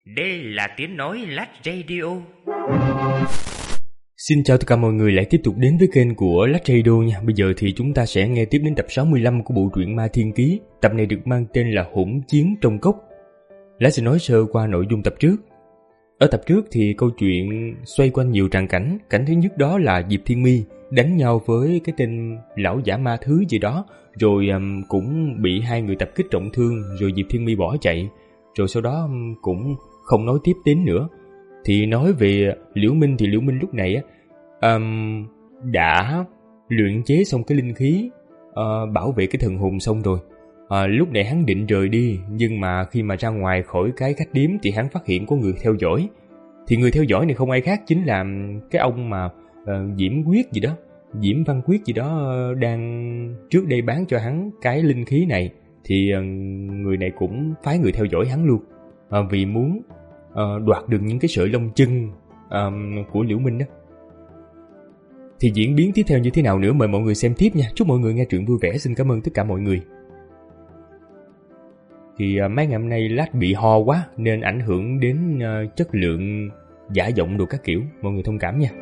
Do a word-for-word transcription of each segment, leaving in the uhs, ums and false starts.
Đây là tiếng nói Lát Radio. Xin chào tất cả mọi người lại tiếp tục đến với kênh của Lát Radio nha. Bây giờ thì chúng ta sẽ nghe tiếp đến tập sáu mươi lăm của bộ truyện Ma Thiên Ký. Tập này được mang tên là Hỗn Chiến Trong Cốc. Lát sẽ nói sơ qua nội dung tập trước. Ở tập trước thì câu chuyện xoay quanh nhiều tràng cảnh. Cảnh thứ nhất đó là Diệp Thiên My đánh nhau với cái tên lão giả ma thứ gì đó, rồi um, cũng bị hai người tập kích trọng thương, rồi Diệp Thiên My bỏ chạy, rồi sau đó um, cũng không nói tiếp đến nữa. Thì nói về Liễu Minh thì Liễu Minh lúc này á um, đã luyện chế xong cái linh khí uh, bảo vệ cái thần hồn xong rồi. Uh, lúc này hắn định rời đi, nhưng mà khi mà ra ngoài khỏi cái khách điếm thì hắn phát hiện có người theo dõi. Thì người theo dõi này không ai khác chính là cái ông mà uh, Diễm Quyết gì đó, Diễm Văn Quyết gì đó uh, đang trước đây bán cho hắn cái linh khí này. Thì uh, người này cũng phái người theo dõi hắn luôn, uh, vì muốn uh, đoạt được những cái sợi lông chân uh, của Liễu Minh đó. Thì diễn biến tiếp theo như thế nào nữa mời mọi người xem tiếp nha. Chúc mọi người nghe truyện vui vẻ. Xin cảm ơn tất cả mọi người. Thì uh, mấy ngày hôm nay Lát bị ho quá nên ảnh hưởng đến uh, chất lượng giả giọng đồ các kiểu, mọi người thông cảm nha.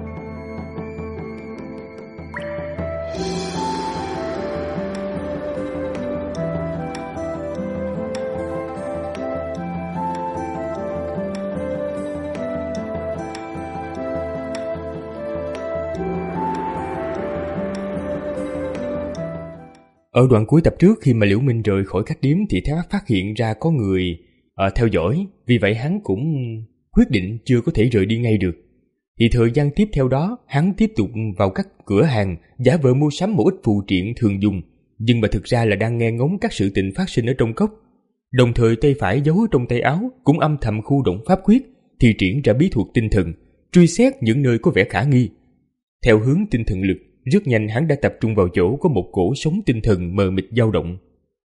Ở đoạn cuối tập trước, khi mà Liễu Minh rời khỏi khách điếm thì Thái Bắc phát hiện ra có người uh, theo dõi, vì vậy hắn cũng quyết định chưa có thể rời đi ngay được. Thì thời gian tiếp theo đó, hắn tiếp tục vào các cửa hàng giả vờ mua sắm một ít phù triện thường dùng, nhưng mà thực ra là đang nghe ngóng các sự tình phát sinh ở trong cốc. Đồng thời tay phải giấu trong tay áo cũng âm thầm khu động pháp quyết, thì triển ra bí thuật tinh thần, truy xét những nơi có vẻ khả nghi. Theo hướng tinh thần lực, rất nhanh hắn đã tập trung vào chỗ có một cổ sống tinh thần mờ mịt dao động.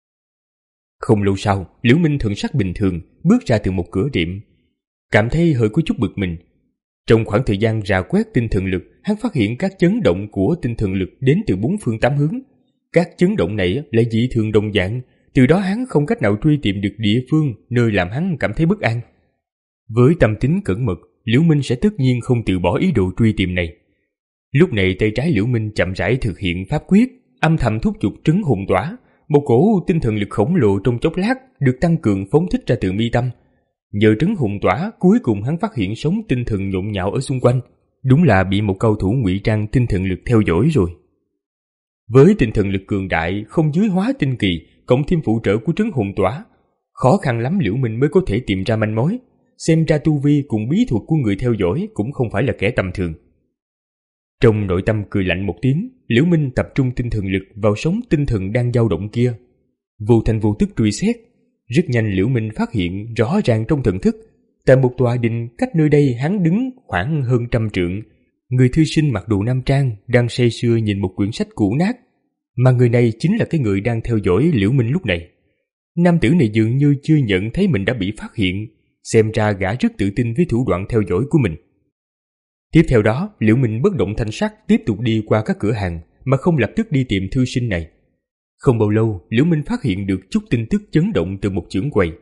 Không lâu sau, Liễu Minh thần sắc bình thường bước ra từ một cửa tiệm, cảm thấy hơi có chút bực mình. Trong khoảng thời gian rà quét tinh thần lực, hắn phát hiện các chấn động của tinh thần lực đến từ bốn phương tám hướng. Các chấn động này lại dị thường đồng dạng, từ đó hắn không cách nào truy tìm được địa phương nơi làm hắn cảm thấy bất an. Với tâm tính cẩn mật, Liễu Minh sẽ tất nhiên không từ bỏ ý đồ truy tìm này. Lúc này tay trái Liễu Minh chậm rãi thực hiện pháp quyết, âm thầm thúc giục trấn hồn tỏa, một cổ tinh thần lực khổng lồ trong chốc lát được tăng cường phóng thích ra từ mi tâm. Nhờ trấn hồn tỏa, cuối cùng hắn phát hiện sóng tinh thần nhộn nhạo ở xung quanh, đúng là bị một cao thủ ngụy trang tinh thần lực theo dõi rồi. Với tinh thần lực cường đại không dưới hóa tinh kỳ, cộng thêm phụ trợ của trấn hồn tỏa, khó khăn lắm Liễu Minh mới có thể tìm ra manh mối. Xem ra tu vi cùng bí thuật của người theo dõi cũng không phải là kẻ tầm thường. Trong nội tâm cười lạnh một tiếng, Liễu Minh tập trung tinh thần lực vào sóng tinh thần đang dao động kia, vô thành vô tức truy xét. Rất nhanh Liễu Minh phát hiện rõ ràng trong thần thức, tại một tòa đình cách nơi đây hắn đứng khoảng hơn trăm trượng, người thư sinh mặc đồ nam trang đang say sưa nhìn một quyển sách cũ nát, mà người này chính là cái người đang theo dõi Liễu Minh lúc này. Nam tử này dường như chưa nhận thấy mình đã bị phát hiện, xem ra gã rất tự tin với thủ đoạn theo dõi của mình. Tiếp theo đó, Liễu Minh bất động thanh sắc tiếp tục đi qua các cửa hàng mà không lập tức đi tìm thư sinh này. Không bao lâu, Liễu Minh phát hiện được chút tin tức chấn động từ một chưởng quầy.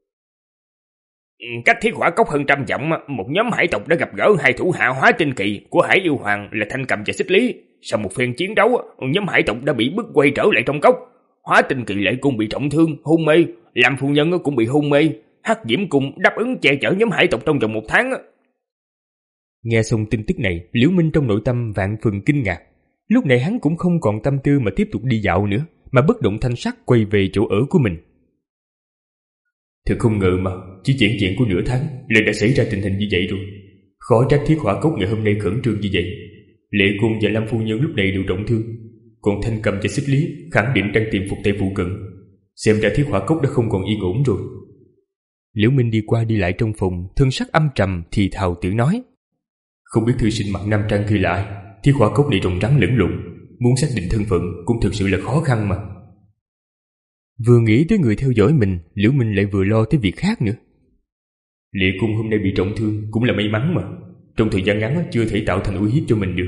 Cách Thiết Hỏa Cốc hơn trăm dặm, một nhóm hải tộc đã gặp gỡ hai thủ hạ hóa tinh kỳ của Hải Yêu Hoàng là Thanh Cầm và Xích Lý. Sau một phen chiến đấu, nhóm hải tộc đã bị bức quay trở lại trong cốc. Hóa tinh kỳ Lệ Cung bị trọng thương, hôn mê, Lam phu nhân cũng bị hôn mê. Hắc Diễm Cung đáp ứng che chở nhóm hải tộc trong vòng một tháng. Nghe xong tin tức này, Liễu Minh trong nội tâm vạn phần kinh ngạc. Lúc này hắn cũng không còn tâm tư mà tiếp tục đi dạo nữa, mà bất động thanh sắc quay về chỗ ở của mình. Thật không ngờ mà, chỉ vẻn vẹn của nửa tháng lại đã xảy ra tình hình như vậy rồi. Khó trách Thiết Hỏa Cốc ngày hôm nay khẩn trương như vậy. Lệ Cung và Lam phu nhân lúc này đều trọng thương, còn Thanh Cầm và Xích Lý khẳng định đang tìm phục tay phụ cận. Xem ra Thiết Hỏa Cốc đã không còn yên ổn rồi. Liễu Minh đi qua đi lại trong phòng, thân sắc âm trầm thì thào tự nói. Không biết thư sinh mặc nam trang kia là ai? Thiết Hỏa Cốc này rồng rắn lẫn lộn, muốn xác định thân phận cũng thực sự là khó khăn mà. Vừa nghĩ tới người theo dõi mình, Liễu Minh lại vừa lo tới việc khác nữa. Lệ Cung hôm nay bị trọng thương cũng là may mắn mà, trong thời gian ngắn chưa thể tạo thành uy hiếp cho mình được.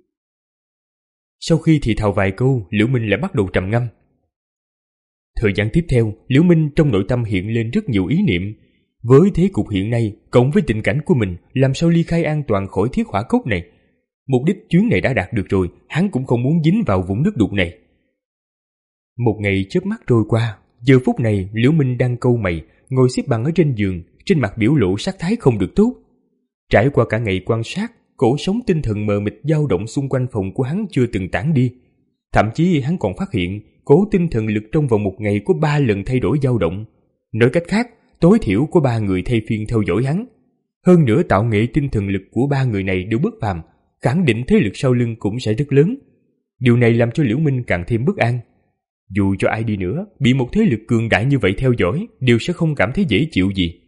Sau khi thì thào vài câu, Liễu Minh lại bắt đầu trầm ngâm. Thời gian tiếp theo, Liễu Minh trong nội tâm hiện lên rất nhiều ý niệm, Với thế cục hiện nay, cộng với tình cảnh của mình, làm sao ly khai an toàn khỏi thiết hỏa cốc này? Mục đích chuyến này đã đạt được rồi, hắn cũng không muốn dính vào vũng nước đục này. Một ngày chớp mắt trôi qua, giờ phút này Liễu Minh đang cau mày, ngồi xếp bằng ở trên giường, trên mặt biểu lộ sắc thái không được tốt. Trải qua cả ngày quan sát, cỗ sống tinh thần mờ mịt dao động xung quanh phòng của hắn chưa từng tản đi. Thậm chí hắn còn phát hiện cỗ tinh thần lực trong vòng một ngày có ba lần thay đổi dao động. Nói cách khác, tối thiểu có ba người thay phiên theo dõi hắn. Hơn nữa tạo nghệ tinh thần lực của ba người này đều bất phàm, khẳng định thế lực sau lưng cũng sẽ rất lớn. Điều này làm cho Liễu Minh càng thêm bất an. Dù cho ai đi nữa, bị một thế lực cường đại như vậy theo dõi, đều sẽ không cảm thấy dễ chịu gì.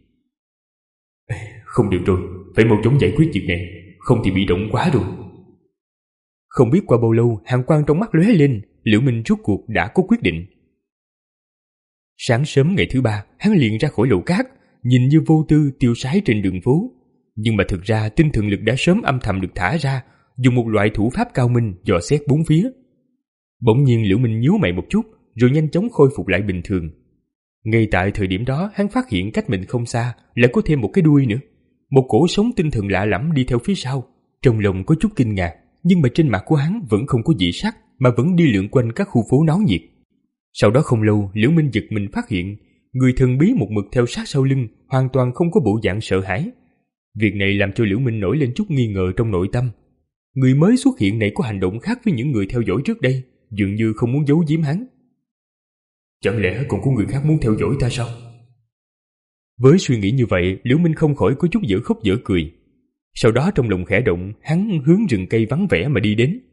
Không được rồi, phải mau chóng giải quyết việc này, không thì bị động quá rồi. Không biết qua bao lâu, hàn quang trong mắt lóe lên, Liễu Minh rốt cuộc đã có quyết định. Sáng sớm ngày thứ ba, hắn liền ra khỏi lầu cát, nhìn như vô tư tiêu sái trên đường phố. Nhưng mà thực ra tinh thần lực đã sớm âm thầm được thả ra, dùng một loại thủ pháp cao minh dò xét bốn phía. Bỗng nhiên Liễu Minh nhíu mày một chút, rồi nhanh chóng khôi phục lại bình thường. Ngay tại thời điểm đó, hắn phát hiện cách mình không xa lại có thêm một cái đuôi nữa. Một cổ sống tinh thần lạ lẫm đi theo phía sau. Trong lòng có chút kinh ngạc, nhưng mà trên mặt của hắn vẫn không có dị sắc, mà vẫn đi lượn quanh các khu phố náo nhiệt. Sau đó không lâu, Liễu Minh giật mình phát hiện người thần bí một mực theo sát sau lưng, hoàn toàn không có bộ dạng sợ hãi. Việc này làm cho Liễu Minh nổi lên chút nghi ngờ trong nội tâm. Người mới xuất hiện này có hành động khác với những người theo dõi trước đây, dường như không muốn giấu giếm hắn. Chẳng lẽ còn có người khác muốn theo dõi ta sao? Với suy nghĩ như vậy, Liễu Minh không khỏi có chút dở khóc dở cười. Sau đó trong lòng khẽ động, hắn hướng rừng cây vắng vẻ mà đi đến.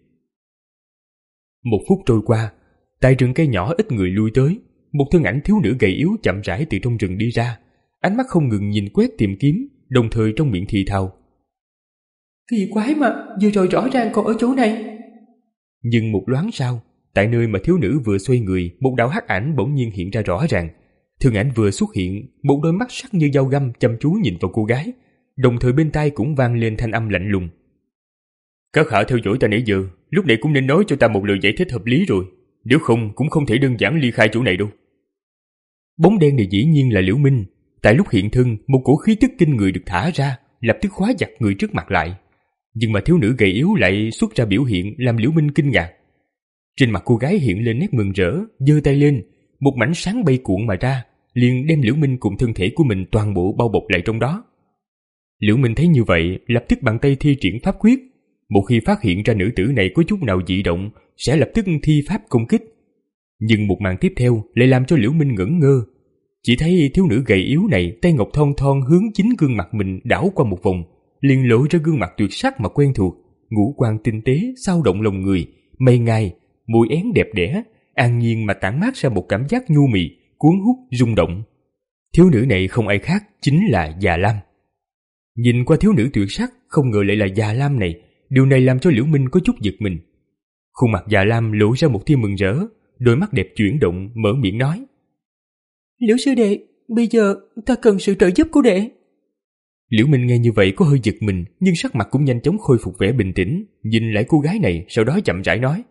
Một phút trôi qua, tại rừng cây nhỏ ít người lui tới, một thân ảnh thiếu nữ gầy yếu chậm rãi từ trong rừng đi ra, ánh mắt không ngừng nhìn quét tìm kiếm, đồng thời trong miệng thì thào. Kỳ quái mà, vừa rồi rõ ràng còn ở chỗ này. Nhưng một loáng sau, tại nơi mà thiếu nữ vừa xoay người, một đạo hắc ảnh bỗng nhiên hiện ra rõ ràng. Thân ảnh vừa xuất hiện, một đôi mắt sắc như dao găm chăm chú nhìn vào cô gái, đồng thời bên tai cũng vang lên thanh âm lạnh lùng. Các hạ theo dõi ta nãy giờ, lúc này cũng nên nói cho ta một lời giải thích hợp lý rồi, nếu không cũng không thể đơn giản ly khai chỗ này đâu. Bóng đen này dĩ nhiên là Liễu Minh. Tại lúc hiện thân, một cổ khí tức kinh người được thả ra, lập tức khóa chặt người trước mặt lại. Nhưng mà thiếu nữ gầy yếu lại xuất ra biểu hiện làm Liễu Minh kinh ngạc. Trên mặt cô gái hiện lên nét mừng rỡ, giơ tay lên, một mảnh sáng bay cuộn mà ra, liền đem Liễu Minh cùng thân thể của mình toàn bộ bao bọc lại trong đó. Liễu Minh thấy như vậy, lập tức bàn tay thi triển pháp quyết. Một khi phát hiện ra nữ tử này có chút nào dị động, sẽ lập tức thi pháp công kích. Nhưng một màn tiếp theo lại làm cho Liễu Minh ngẩn ngơ. Chỉ thấy thiếu nữ gầy yếu này tay ngọc thon thon hướng chính gương mặt mình đảo qua một vòng, liền lộ ra gương mặt tuyệt sắc mà quen thuộc, ngũ quan tinh tế, sao động lòng người, mây ngai, mùi én đẹp đẽ, an nhiên mà tản mát ra một cảm giác nhu mì, cuốn hút, rung động. Thiếu nữ này không ai khác, chính là Già Lam. Nhìn qua thiếu nữ tuyệt sắc, không ngờ lại là Già Lam này, điều này làm cho Liễu Minh có chút giật mình. Khuôn mặt Già Lam lộ ra một tia mừng rỡ, đôi mắt đẹp chuyển động, mở miệng nói. Liễu sư đệ, bây giờ ta cần sự trợ giúp của đệ. Liễu Minh nghe như vậy có hơi giật mình, nhưng sắc mặt cũng nhanh chóng khôi phục vẻ bình tĩnh, nhìn lại cô gái này, sau đó chậm rãi nói.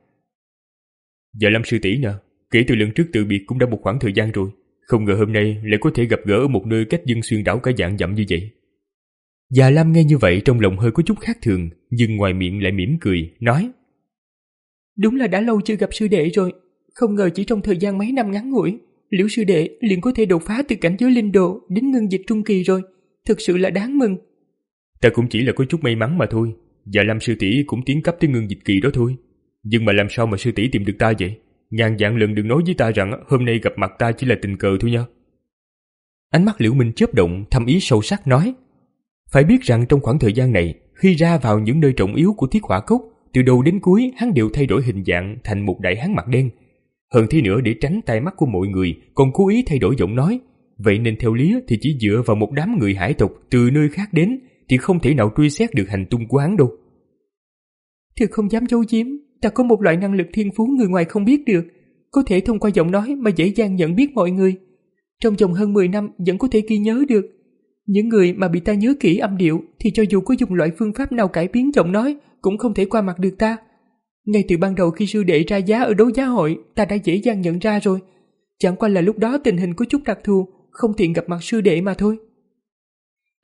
Dạ Lam sư tỷ nè, kể từ lần trước từ biệt cũng đã một khoảng thời gian rồi, không ngờ hôm nay lại có thể gặp gỡ ở một nơi cách Dân Xuyên đảo cả vạn dặm như vậy. Già Lam nghe như vậy trong lòng hơi có chút khác thường, nhưng ngoài miệng lại mỉm cười, nói. Đúng là đã lâu chưa gặp sư đệ rồi, không ngờ chỉ trong thời gian mấy năm ngắn ngủi, Liễu sư đệ liền có thể đột phá từ cảnh giới linh đồ đến ngưng dịch trung kỳ rồi, thực sự là đáng mừng. Ta cũng chỉ là có chút may mắn mà thôi, và Lam sư tỷ cũng tiến cấp tới ngưng dịch kỳ đó thôi. Nhưng mà làm sao mà sư tỷ tìm được ta vậy? Ngàn vạn lần đừng nói với ta rằng hôm nay gặp mặt ta chỉ là tình cờ thôi nha. Ánh mắt Liễu Minh chớp động, thâm ý sâu sắc nói. Phải biết rằng trong khoảng thời gian này, khi ra vào những nơi trọng yếu của Thiết Hỏa Cốc, từ đầu đến cuối hắn đều thay đổi hình dạng thành một đại hán mặt đen. Hơn thế nữa, để tránh tai mắt của mọi người, còn cố ý thay đổi giọng nói. Vậy nên theo lý thì chỉ dựa vào một đám người hải tộc từ nơi khác đến thì không thể nào truy xét được hành tung của hắn đâu. Thực không dám giấu giếm, ta có một loại năng lực thiên phú người ngoài không biết được, có thể thông qua giọng nói mà dễ dàng nhận biết mọi người. Trong vòng hơn mười năm vẫn có thể ghi nhớ được. Những người mà bị ta nhớ kỹ âm điệu thì cho dù có dùng loại phương pháp nào cải biến giọng nói cũng không thể qua mặt được ta. Ngay từ ban đầu khi sư đệ ra giá ở đấu giá hội, ta đã dễ dàng nhận ra rồi. Chẳng qua là lúc đó tình hình có chút đặc thù, không tiện gặp mặt sư đệ mà thôi.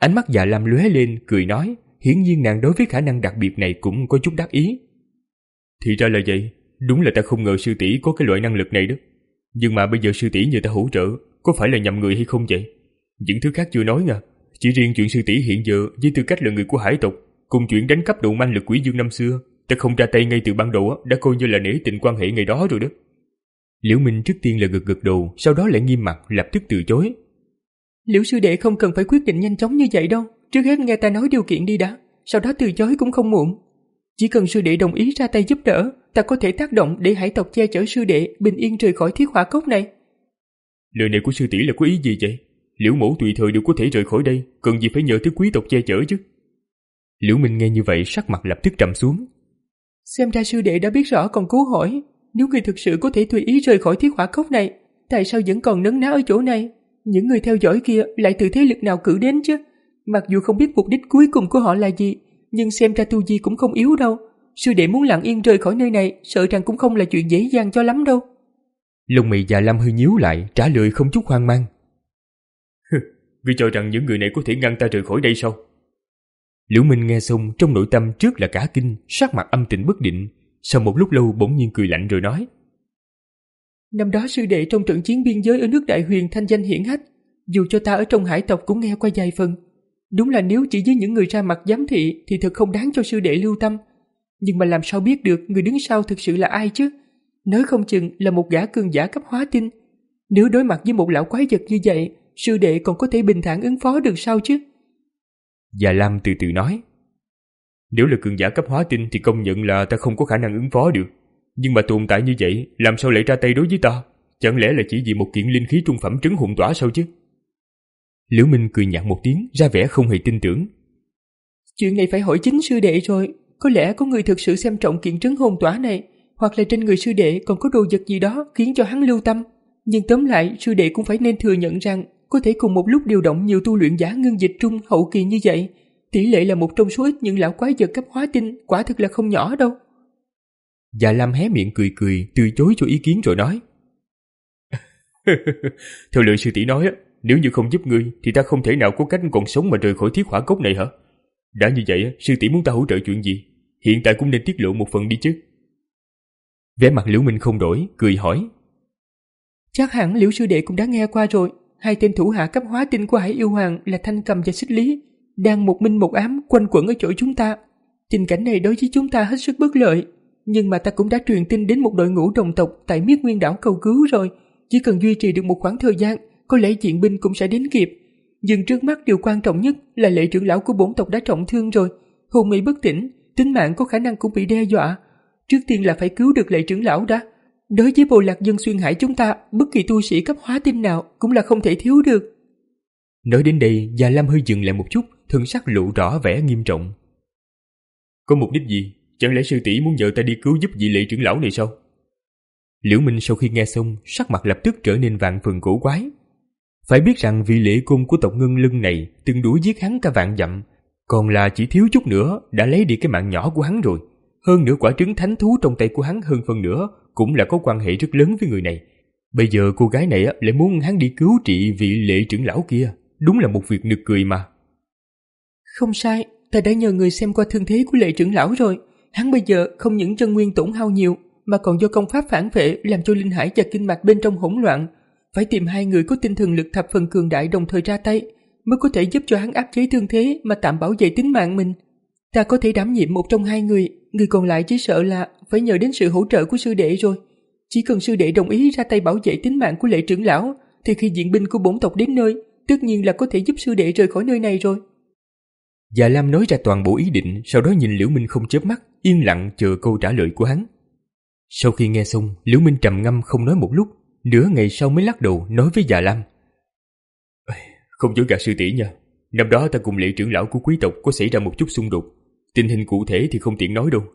Ánh mắt Dạ Lam lóe lên, cười nói, hiển nhiên nàng đối với khả năng đặc biệt này cũng có chút đắc ý. Thì ra là vậy, đúng là ta không ngờ sư tỷ có cái loại năng lực này đó. Nhưng mà bây giờ sư tỷ nhờ ta hỗ trợ, có phải là nhầm người hay không vậy? Những thứ khác chưa nói nha, chỉ riêng chuyện sư tỷ hiện giờ với tư cách là người của hải tộc, cùng chuyện đánh cắp độ manh lực quỷ dương năm xưa, ta không ra tay ngay từ ban đầu đã coi như là nể tình quan hệ ngày đó rồi đó. Liễu Minh trước tiên là gật gật đầu, sau đó lại nghiêm mặt lập tức từ chối. Liễu sư đệ không cần phải quyết định nhanh chóng như vậy đâu, trước hết nghe ta nói điều kiện đi đã, sau đó từ chối cũng không muộn. Chỉ cần sư đệ đồng ý ra tay giúp đỡ, ta có thể tác động để hải tộc che chở sư đệ bình yên rời khỏi thiết hỏa cốc này. Lời này của sư tỷ là có ý gì vậy? Liễu mẫu tùy thời đều có thể rời khỏi đây, cần gì phải nhờ tới quý tộc che chở chứ? Liễu Minh nghe như vậy sắc mặt lập tức trầm xuống. Xem ra sư đệ đã biết rõ còn cố hỏi, nếu người thực sự có thể tùy ý rời khỏi thiết hỏa cốc này, tại sao vẫn còn nấn ná ở chỗ này? Những người theo dõi kia lại từ thế lực nào cử đến chứ? Mặc dù không biết mục đích cuối cùng của họ là gì, nhưng xem ra tu vi cũng không yếu đâu. Sư đệ muốn lặng yên rời khỏi nơi này, sợ rằng cũng không là chuyện dễ dàng cho lắm đâu. Lông mày Dạ Lam hơi nhíu lại, trả lời không chút hoang mang. Ngươi cho rằng những người này có thể ngăn ta rời khỏi đây sao? Liễu Minh nghe xong trong nội tâm trước là cả kinh, sắc mặt âm tình bất định, sau một lúc lâu bỗng nhiên cười lạnh rồi nói. Năm đó sư đệ trong trận chiến biên giới ở nước Đại Huyền thanh danh hiển hách, dù cho ta ở trong hải tộc cũng nghe qua vài phần. Đúng là nếu chỉ với những người ra mặt giám thị thì thật không đáng cho sư đệ lưu tâm. Nhưng mà làm sao biết được người đứng sau thực sự là ai chứ? Nói không chừng là một gã cường giả cấp hóa tinh. Nếu đối mặt với một lão quái vật như vậy, sư đệ còn có thể bình thản ứng phó được sao chứ? Dạ Lam từ từ nói. Nếu là cường giả cấp hóa tinh thì công nhận là ta không có khả năng ứng phó được. Nhưng mà tồn tại như vậy, làm sao lại ra tay đối với ta? Chẳng lẽ là chỉ vì một kiện linh khí trung phẩm trấn hồn tỏa sao chứ? Liễu Minh cười nhạt một tiếng, ra vẻ không hề tin tưởng. Chuyện này phải hỏi chính sư đệ rồi. Có lẽ có người thực sự xem trọng kiện trấn hồn tỏa này, hoặc là trên người sư đệ còn có đồ vật gì đó khiến cho hắn lưu tâm. Nhưng tóm lại, sư đệ cũng phải nên thừa nhận rằng có thể cùng một lúc điều động nhiều tu luyện giả ngưng dịch trung hậu kỳ như vậy, tỷ lệ là một trong số ít những lão quái vật cấp hóa tinh, quả thực là không nhỏ đâu. Dạ Lam hé miệng cười cười, từ chối cho ý kiến rồi nói. Theo lời sư tỷ nói, nếu như không giúp ngươi thì ta không thể nào có cách còn sống mà rời khỏi thiết hỏa cốc này hả? Đã như vậy, sư tỷ muốn ta hỗ trợ chuyện gì? Hiện tại cũng nên tiết lộ một phần đi chứ. Vẻ mặt Liễu Minh không đổi, cười hỏi. Chắc hẳn Liễu sư đệ cũng đã nghe qua rồi. Hai tên thủ hạ cấp hóa tinh của Hải Yêu Hoàng là Thanh Cầm và Xích Lý đang một minh một ám quanh quẩn ở chỗ chúng ta. Tình cảnh này đối với chúng ta hết sức bất lợi. Nhưng mà ta cũng đã truyền tin đến một đội ngũ đồng tộc tại Miết Nguyên đảo cầu cứu rồi. Chỉ cần duy trì được một khoảng thời gian, có lẽ diện binh cũng sẽ đến kịp. Nhưng trước mắt điều quan trọng nhất là lệ trưởng lão của bổn tộc đã trọng thương rồi, hôn mê bất tỉnh, tính mạng có khả năng cũng bị đe dọa. Trước tiên là phải cứu được lệ trưởng lão đã. Đối với bộ lạc dân xuyên hải chúng ta, bất kỳ tu sĩ cấp hóa tinh nào cũng là không thể thiếu được. Nói đến đây, Dạ Lam hơi dừng lại một chút, thân sắc lộ rõ vẻ nghiêm trọng. Có mục đích gì? Chẳng lẽ sư tỷ muốn nhờ ta đi cứu giúp vị lệ trưởng lão này sao? Liễu Minh sau khi nghe xong, sắc mặt lập tức trở nên vạn phần cổ quái. Phải biết rằng vị lệ cung của tộc Ngân Lưng này từng đuổi giết hắn cả vạn dặm, còn là chỉ thiếu chút nữa đã lấy đi cái mạng nhỏ của hắn rồi. Hơn nữa quả trứng thánh thú trong tay của hắn hơn phần nữa cũng là có quan hệ rất lớn với người này. Bây giờ cô gái này lại muốn hắn đi cứu trị vị lệ trưởng lão kia, đúng là một việc nực cười mà. Không sai, ta đã nhờ người xem qua thương thế của lệ trưởng lão rồi. Hắn bây giờ không những chân nguyên tổn hao nhiều, mà còn do công pháp phản vệ làm cho linh hải và kinh mạch bên trong hỗn loạn. Phải tìm hai người có tinh thần lực thập phần cường đại đồng thời ra tay, mới có thể giúp cho hắn áp chế thương thế mà tạm bảo vệ tính mạng mình. Ta có thể đảm nhiệm một trong hai người, người còn lại chỉ sợ là phải nhờ đến sự hỗ trợ của sư đệ rồi. Chỉ cần sư đệ đồng ý ra tay bảo vệ tính mạng của lệ trưởng lão, thì khi viện binh của bổn tộc đến nơi, tất nhiên là có thể giúp sư đệ rời khỏi nơi này rồi. Dạ Lam nói ra toàn bộ ý định, sau đó nhìn Liễu Minh không chớp mắt, yên lặng chờ câu trả lời của hắn. Sau khi nghe xong, Liễu Minh trầm ngâm không nói một lúc, nửa ngày sau mới lắc đầu nói với Dạ Lam. Không dối gạt sư tỷ nha, năm đó ta cùng lệ trưởng lão của quý tộc có xảy ra một chút xung đột, tình hình cụ thể thì không tiện nói đâu.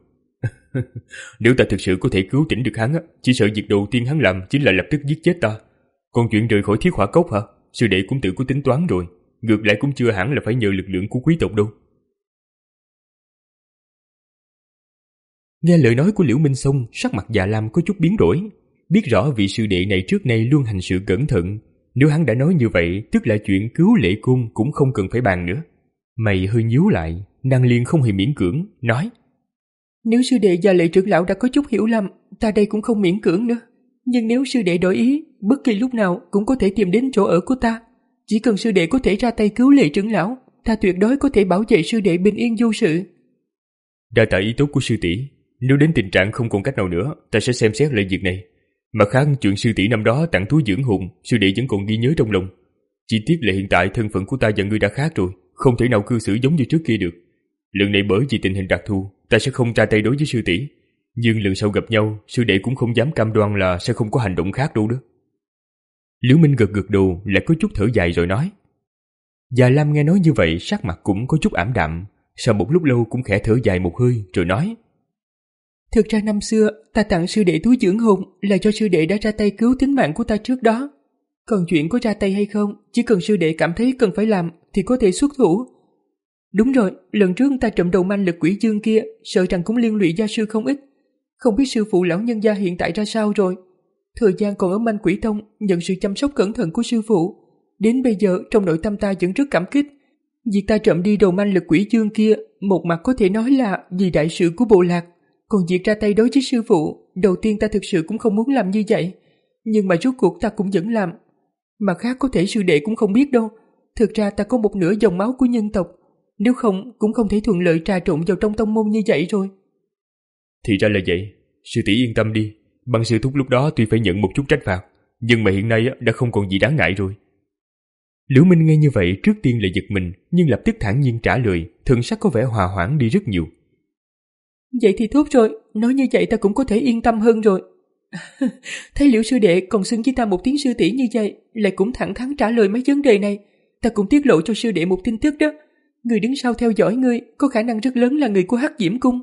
Nếu ta thực sự có thể cứu tỉnh được hắn, chỉ sợ việc đầu tiên hắn làm chính là lập tức giết chết ta. Còn chuyện rời khỏi thiết hỏa cốc hả? Sư đệ cũng tự có tính toán rồi, ngược lại cũng chưa hẳn là phải nhờ lực lượng của quý tộc đâu. Nghe lời nói của Liễu Minh xong, sắc mặt Dạ Lam có chút biến đổi. Biết rõ vị sư đệ này trước nay luôn hành sự cẩn thận, nếu hắn đã nói như vậy, tức là chuyện cứu lệ cung cũng không cần phải bàn nữa. Mày hơi nhíu lại, nàng liền không hề miễn cưỡng, nói: Nếu sư đệ và Lệ trưởng lão đã có chút hiểu lầm, ta đây cũng không miễn cưỡng nữa. Nhưng nếu sư đệ đổi ý, bất kỳ lúc nào cũng có thể tìm đến chỗ ở của ta. Chỉ cần sư đệ có thể ra tay cứu Lệ trưởng lão, ta tuyệt đối có thể bảo vệ sư đệ bình yên vô sự. Đa tạ ý tốt của sư tỷ, nếu đến tình trạng không còn cách nào nữa, ta sẽ xem xét lại việc này. Mặt khác, chuyện sư tỷ năm đó tặng túi dưỡng hồn, sư đệ vẫn còn ghi nhớ trong lòng. Chỉ tiếc là hiện tại thân phận của ta và ngươi đã khác rồi, không thể nào cư xử giống như trước kia được. Lần này bởi vì tình hình đặc thù, ta sẽ không ra tay đối với sư tỷ. Nhưng lần sau gặp nhau, sư đệ cũng không dám cam đoan là sẽ không có hành động khác đâu đó. Liễu Minh gật gật đầu, lại có chút thở dài rồi nói. Già Lam nghe nói như vậy, sắc mặt cũng có chút ảm đạm. Sau một lúc lâu cũng khẽ thở dài một hơi rồi nói: Thực ra năm xưa ta tặng sư đệ túi dưỡng hồn là do sư đệ đã ra tay cứu tính mạng của ta trước đó. Còn chuyện có ra tay hay không, chỉ cần sư đệ cảm thấy cần phải làm thì có thể xuất thủ. Đúng rồi, lần trước ta trộm đầu manh lực quỷ dương kia, sợ rằng cũng liên lụy gia sư không ít. Không biết sư phụ lão nhân gia hiện tại ra sao rồi. Thời gian còn ở Manh Quỷ Tông nhận sự chăm sóc cẩn thận của sư phụ, đến bây giờ trong nội tâm ta vẫn rất cảm kích. Việc ta trộm đi đầu manh lực quỷ dương kia, một mặt có thể nói là vì đại sự của bộ lạc, còn việc ra tay đối với sư phụ, đầu tiên ta thực sự cũng không muốn làm như vậy, nhưng mà rốt cuộc ta cũng vẫn làm. Mặt khác có thể sư đệ cũng không biết đâu, thực ra ta có một nửa dòng máu của nhân tộc, nếu không cũng không thể thuận lợi trà trộn vào trong tông môn như vậy rồi. Thì ra là vậy, sư tỷ yên tâm đi, Băng sư thúc lúc đó tuy phải nhận một chút trách phạt, nhưng mà hiện nay đã không còn gì đáng ngại rồi. Liễu Minh nghe như vậy trước tiên là giật mình, nhưng lập tức thản nhiên trả lời, thần sắc có vẻ hòa hoãn đi rất nhiều. Vậy thì tốt rồi, nói như vậy ta cũng có thể yên tâm hơn rồi. Thấy Liễu sư đệ còn xưng với ta một tiếng sư tỷ như vậy, lại cũng thẳng thắn trả lời mấy vấn đề này, ta cũng tiết lộ cho sư đệ một tin tức đó. Người đứng sau theo dõi ngươi có khả năng rất lớn là người của Hắc Diễm Cung.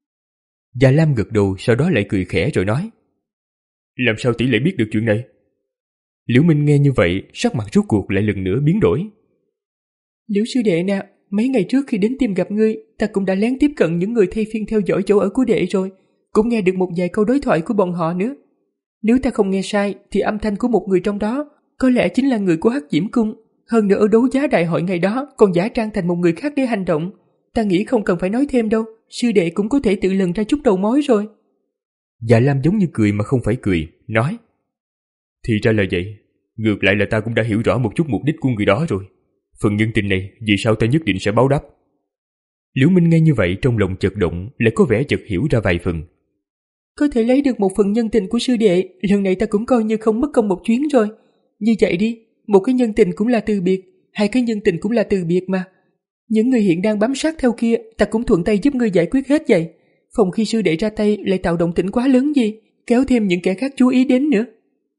Già Lam gật đầu, sau đó lại cười khẽ rồi nói: Làm sao tỷ lại biết được chuyện này? Liễu Minh nghe như vậy, sắc mặt rốt cuộc lại lần nữa biến đổi. Liễu sư đệ nè, mấy ngày trước khi đến tìm gặp ngươi, ta cũng đã lén tiếp cận những người thay phiên theo dõi chỗ ở của đệ rồi, cũng nghe được một vài câu đối thoại của bọn họ nữa. Nếu ta không nghe sai, thì âm thanh của một người trong đó có lẽ chính là người của Hắc Diễm Cung. Hơn nữa ở đấu giá đại hội ngày đó còn giả trang thành một người khác để hành động. Ta nghĩ không cần phải nói thêm đâu, sư đệ cũng có thể tự lần ra chút đầu mối rồi. Dạ Lam giống như cười mà không phải cười, nói: Thì ra là vậy, ngược lại là ta cũng đã hiểu rõ một chút mục đích của người đó rồi. Phần nhân tình này vì sao ta nhất định sẽ báo đáp. Liễu Minh nghe như vậy trong lòng chợt động, lại có vẻ chợt hiểu ra vài phần. Có thể lấy được một phần nhân tình của sư đệ, lần này ta cũng coi như không mất công một chuyến rồi. Như vậy đi, một cái nhân tình cũng là từ biệt, hai cái nhân tình cũng là từ biệt mà. Những người hiện đang bám sát theo kia, ta cũng thuận tay giúp ngươi giải quyết hết vậy. Phòng khi sư đệ ra tay lại tạo động tĩnh quá lớn gì, kéo thêm những kẻ khác chú ý đến nữa.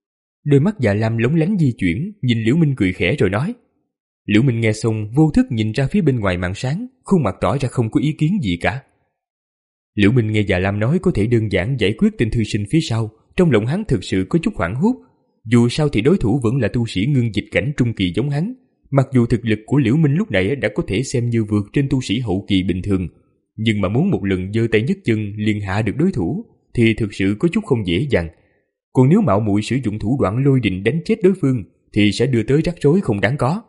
Đôi mắt Dạ Lam lóng lánh di chuyển, nhìn Liễu Minh cười khẽ rồi nói. Liễu Minh nghe xong vô thức nhìn ra phía bên ngoài màn sáng, khuôn mặt tỏ ra không có ý kiến gì cả. Liễu Minh nghe Dạ Lam nói có thể đơn giản giải quyết tên thư sinh phía sau, trong lòng hắn thực sự có chút hoảng hốt. Dù sao thì đối thủ vẫn là tu sĩ ngưng dịch cảnh trung kỳ giống hắn, mặc dù thực lực của Liễu Minh lúc này đã có thể xem như vượt trên tu sĩ hậu kỳ bình thường, nhưng mà muốn một lần giơ tay nhấc chân liền hạ được đối thủ thì thực sự có chút không dễ dàng. Còn nếu mạo muội sử dụng thủ đoạn lôi đình đánh chết đối phương thì sẽ đưa tới rắc rối không đáng có.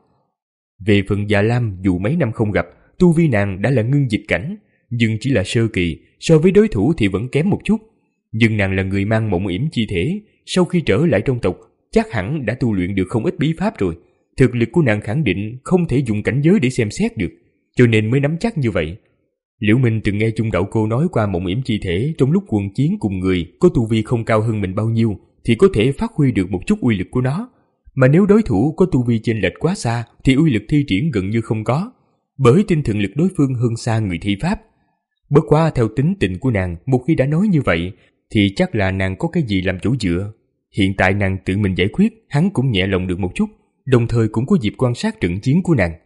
Về phần Dạ Lam, dù mấy năm không gặp, tu vi nàng đã là ngưng dịch cảnh, nhưng chỉ là sơ kỳ, so với đối thủ thì vẫn kém một chút. Nhưng nàng là người mang mộng yểm chi thể, sau khi trở lại trong tộc chắc hẳn đã tu luyện được không ít bí pháp rồi. Thực lực của nàng khẳng định không thể dùng cảnh giới để xem xét được, cho nên mới nắm chắc như vậy. Liễu Minh từng nghe Chung Đạo Cô nói qua mộng yểm chi thể trong lúc quần chiến cùng người có tu vi không cao hơn mình bao nhiêu thì có thể phát huy được một chút uy lực của nó, mà nếu đối thủ có tu vi chênh lệch quá xa thì uy lực thi triển gần như không có, bởi tinh thần lực đối phương hơn xa người thi pháp. Bất quá theo tính tình của nàng, một khi đã nói như vậy thì chắc là nàng có cái gì làm chỗ dựa. Hiện tại nàng tự mình giải quyết, hắn cũng nhẹ lòng được một chút, đồng thời cũng có dịp quan sát trận chiến của nàng.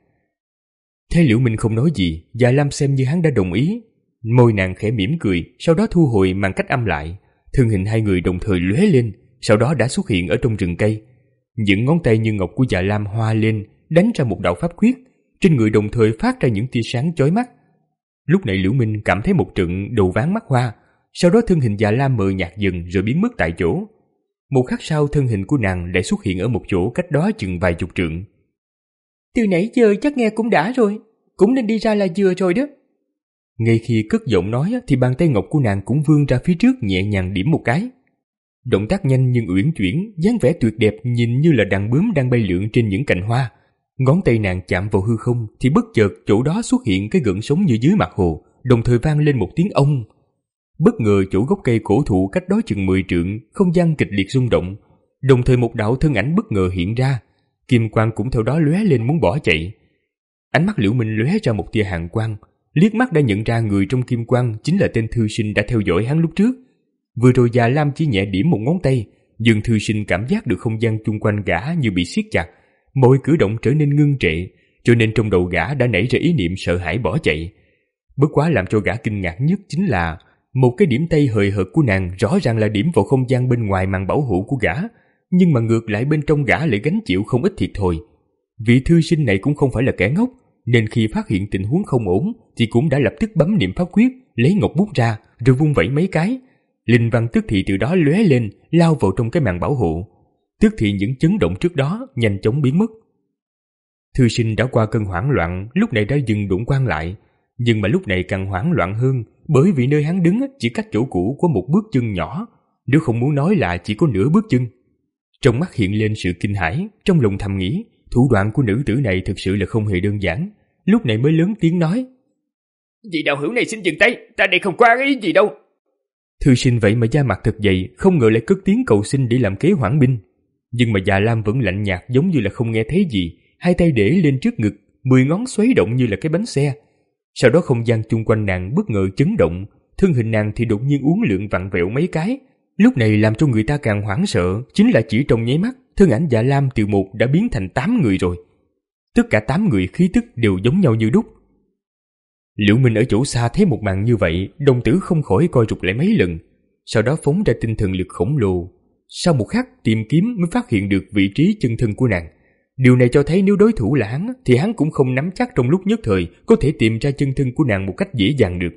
Thấy Liễu Minh không nói gì, Dạ Lam xem như hắn đã đồng ý. Môi nàng khẽ mỉm cười, sau đó thu hồi màn cách âm lại. Thân hình hai người đồng thời lóe lên, sau đó đã xuất hiện ở trong rừng cây. Những ngón tay như ngọc của Dạ Lam hoa lên, đánh ra một đạo pháp quyết, trên người đồng thời phát ra những tia sáng chói mắt. Lúc này Liễu Minh cảm thấy một trận đầu váng mắt hoa, sau đó thân hình Dạ Lam mờ nhạt dần rồi biến mất tại chỗ. Một khắc sau thân hình của nàng lại xuất hiện ở một chỗ cách đó chừng vài chục trượng. Từ nãy giờ chắc nghe cũng đã rồi, cũng nên đi ra là vừa rồi đó. Ngay khi cất giọng nói thì bàn tay ngọc của nàng cũng vươn ra phía trước nhẹ nhàng điểm một cái. Động tác nhanh nhưng uyển chuyển, dáng vẻ tuyệt đẹp nhìn như là đàn bướm đang bay lượn trên những cành hoa. Ngón tay nàng chạm vào hư không thì bất chợt chỗ đó xuất hiện cái gợn sóng như dưới mặt hồ, đồng thời vang lên một tiếng ông. Bất ngờ chỗ gốc cây cổ thụ cách đó chừng mười trượng, không gian kịch liệt rung động, đồng thời một đạo thân ảnh bất ngờ hiện ra, kim quang cũng theo đó lóe lên muốn bỏ chạy. Ánh mắt Liễu Minh lóe ra một tia hàn quang, liếc mắt đã nhận ra người trong kim quang chính là tên thư sinh đã theo dõi hắn lúc trước. Vừa rồi Già Lam chỉ nhẹ điểm một ngón tay, nhưng thư sinh cảm giác được không gian chung quanh gã như bị siết chặt, mọi cử động trở nên ngưng trệ, cho nên trong đầu gã đã nảy ra ý niệm sợ hãi bỏ chạy. Bất quá làm cho gã kinh ngạc nhất chính là một cái điểm tay hời hợt của nàng rõ ràng là điểm vào không gian bên ngoài màn bảo hộ của gã, nhưng mà ngược lại bên trong gã lại gánh chịu không ít thiệt thòi. Vị thư sinh này cũng không phải là kẻ ngốc, nên khi phát hiện tình huống không ổn thì cũng đã lập tức bấm niệm pháp quyết, lấy ngọc bút ra rồi vung vẩy mấy cái. Linh văn tức thì từ đó lóe lên, lao vào trong cái màn bảo hộ. Tức thì những chấn động trước đó nhanh chóng biến mất. Thư sinh đã qua cơn hoảng loạn, lúc này đã dừng đụng quang lại, nhưng mà lúc này càng hoảng loạn hơn, bởi vì nơi hắn đứng chỉ cách chỗ cũ có một bước chân nhỏ, nếu không muốn nói là chỉ có nửa bước chân. Trong mắt hiện lên sự kinh hãi, trong lòng thầm nghĩ, thủ đoạn của nữ tử này thực sự là không hề đơn giản. Lúc này mới lớn tiếng nói: "Vị đạo hữu này xin dừng tay, ta đây không qua ý gì đâu." Thư sinh vậy mà da mặt thật dày, không ngờ lại cất tiếng cầu xin để làm kế hoãn binh. Nhưng mà Già Lam vẫn lạnh nhạt giống như là không nghe thấy gì, hai tay để lên trước ngực, mười ngón xoáy động như là cái bánh xe. Sau đó không gian chung quanh nàng bất ngờ chấn động, thân hình nàng thì đột nhiên uốn lượn vặn vẹo mấy cái. Lúc này làm cho người ta càng hoảng sợ chính là chỉ trong nháy mắt, thân ảnh Dạ Lam từ một đã biến thành tám người rồi. Tất cả tám người khí tức đều giống nhau như đúc. Liễu Minh ở chỗ xa thấy một màn như vậy, đồng tử không khỏi coi rụt lại mấy lần, sau đó phóng ra tinh thần lực khổng lồ. Sau một khắc tìm kiếm mới phát hiện được vị trí chân thân của nàng. Điều này cho thấy nếu đối thủ là hắn thì hắn cũng không nắm chắc trong lúc nhất thời có thể tìm ra chân thân của nàng một cách dễ dàng được.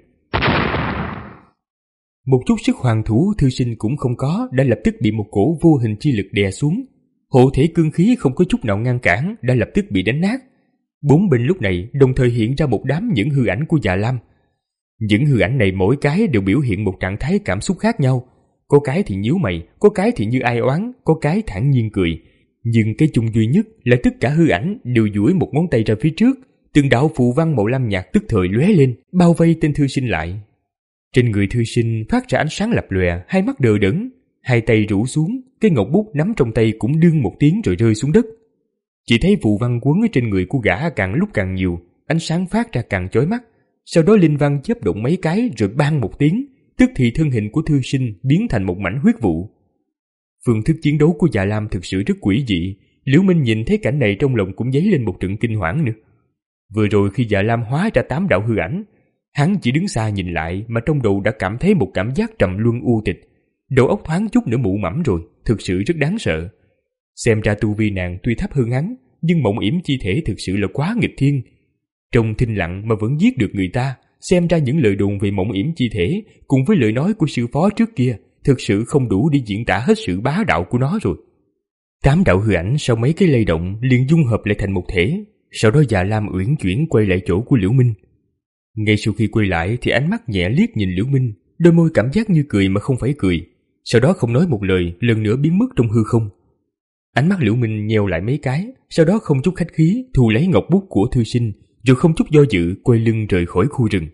Một chút sức hoàn thủ thư sinh cũng không có, đã lập tức bị một cổ vô hình chi lực đè xuống. Hộ thể cương khí không có chút nào ngăn cản, đã lập tức bị đánh nát. Bốn bên lúc này đồng thời hiện ra một đám những hư ảnh của Dạ Lam. Những hư ảnh này mỗi cái đều biểu hiện một trạng thái cảm xúc khác nhau. Có cái thì nhíu mày, có cái thì như ai oán, có cái thản nhiên cười. Nhưng cái chung duy nhất là tất cả hư ảnh đều duỗi một ngón tay ra phía trước, từng đạo phù văn màu lam nhạt tức thời lóe lên, bao vây tên thư sinh lại. Trên người thư sinh phát ra ánh sáng lập lòe, hai mắt đờ đẫn, hai tay rũ xuống, cái ngọc bút nắm trong tay cũng đương một tiếng rồi rơi xuống đất. Chỉ thấy phù văn quấn ở trên người của gã càng lúc càng nhiều, ánh sáng phát ra càng chói mắt. Sau đó linh văn chớp động mấy cái rồi bang một tiếng, tức thì thân hình của thư sinh biến thành một mảnh huyết vụ. Phương thức chiến đấu của Dạ Lam thực sự rất quỷ dị. Liễu Minh nhìn thấy cảnh này trong lòng cũng dấy lên một trận kinh hoảng nữa. Vừa rồi khi Dạ Lam hóa ra tám đạo hư ảnh, hắn chỉ đứng xa nhìn lại mà trong đầu đã cảm thấy một cảm giác trầm luân u tịch. Đầu óc thoáng chút nữa mụ mẫm rồi, thực sự rất đáng sợ. Xem ra tu vi nàng tuy thấp hơn hắn, nhưng mộng yểm chi thể thực sự là quá nghịch thiên. Trong thinh lặng mà vẫn giết được người ta, xem ra những lời đồn về mộng yểm chi thể cùng với lời nói của sư phó trước kia thực sự không đủ để diễn tả hết sự bá đạo của nó rồi. Tám đạo hư ảnh sau mấy cái lay động liền dung hợp lại thành một thể. Sau đó Dạ Lam uyển chuyển quay lại chỗ của Liễu Minh. Ngay sau khi quay lại thì ánh mắt nhẹ liếc nhìn Liễu Minh, đôi môi cảm giác như cười mà không phải cười. Sau đó không nói một lời, lần nữa biến mất trong hư không. Ánh mắt Liễu Minh nheo lại mấy cái, sau đó không chút khách khí thu lấy ngọc bút của thư sinh, rồi không chút do dự quay lưng rời khỏi khu rừng.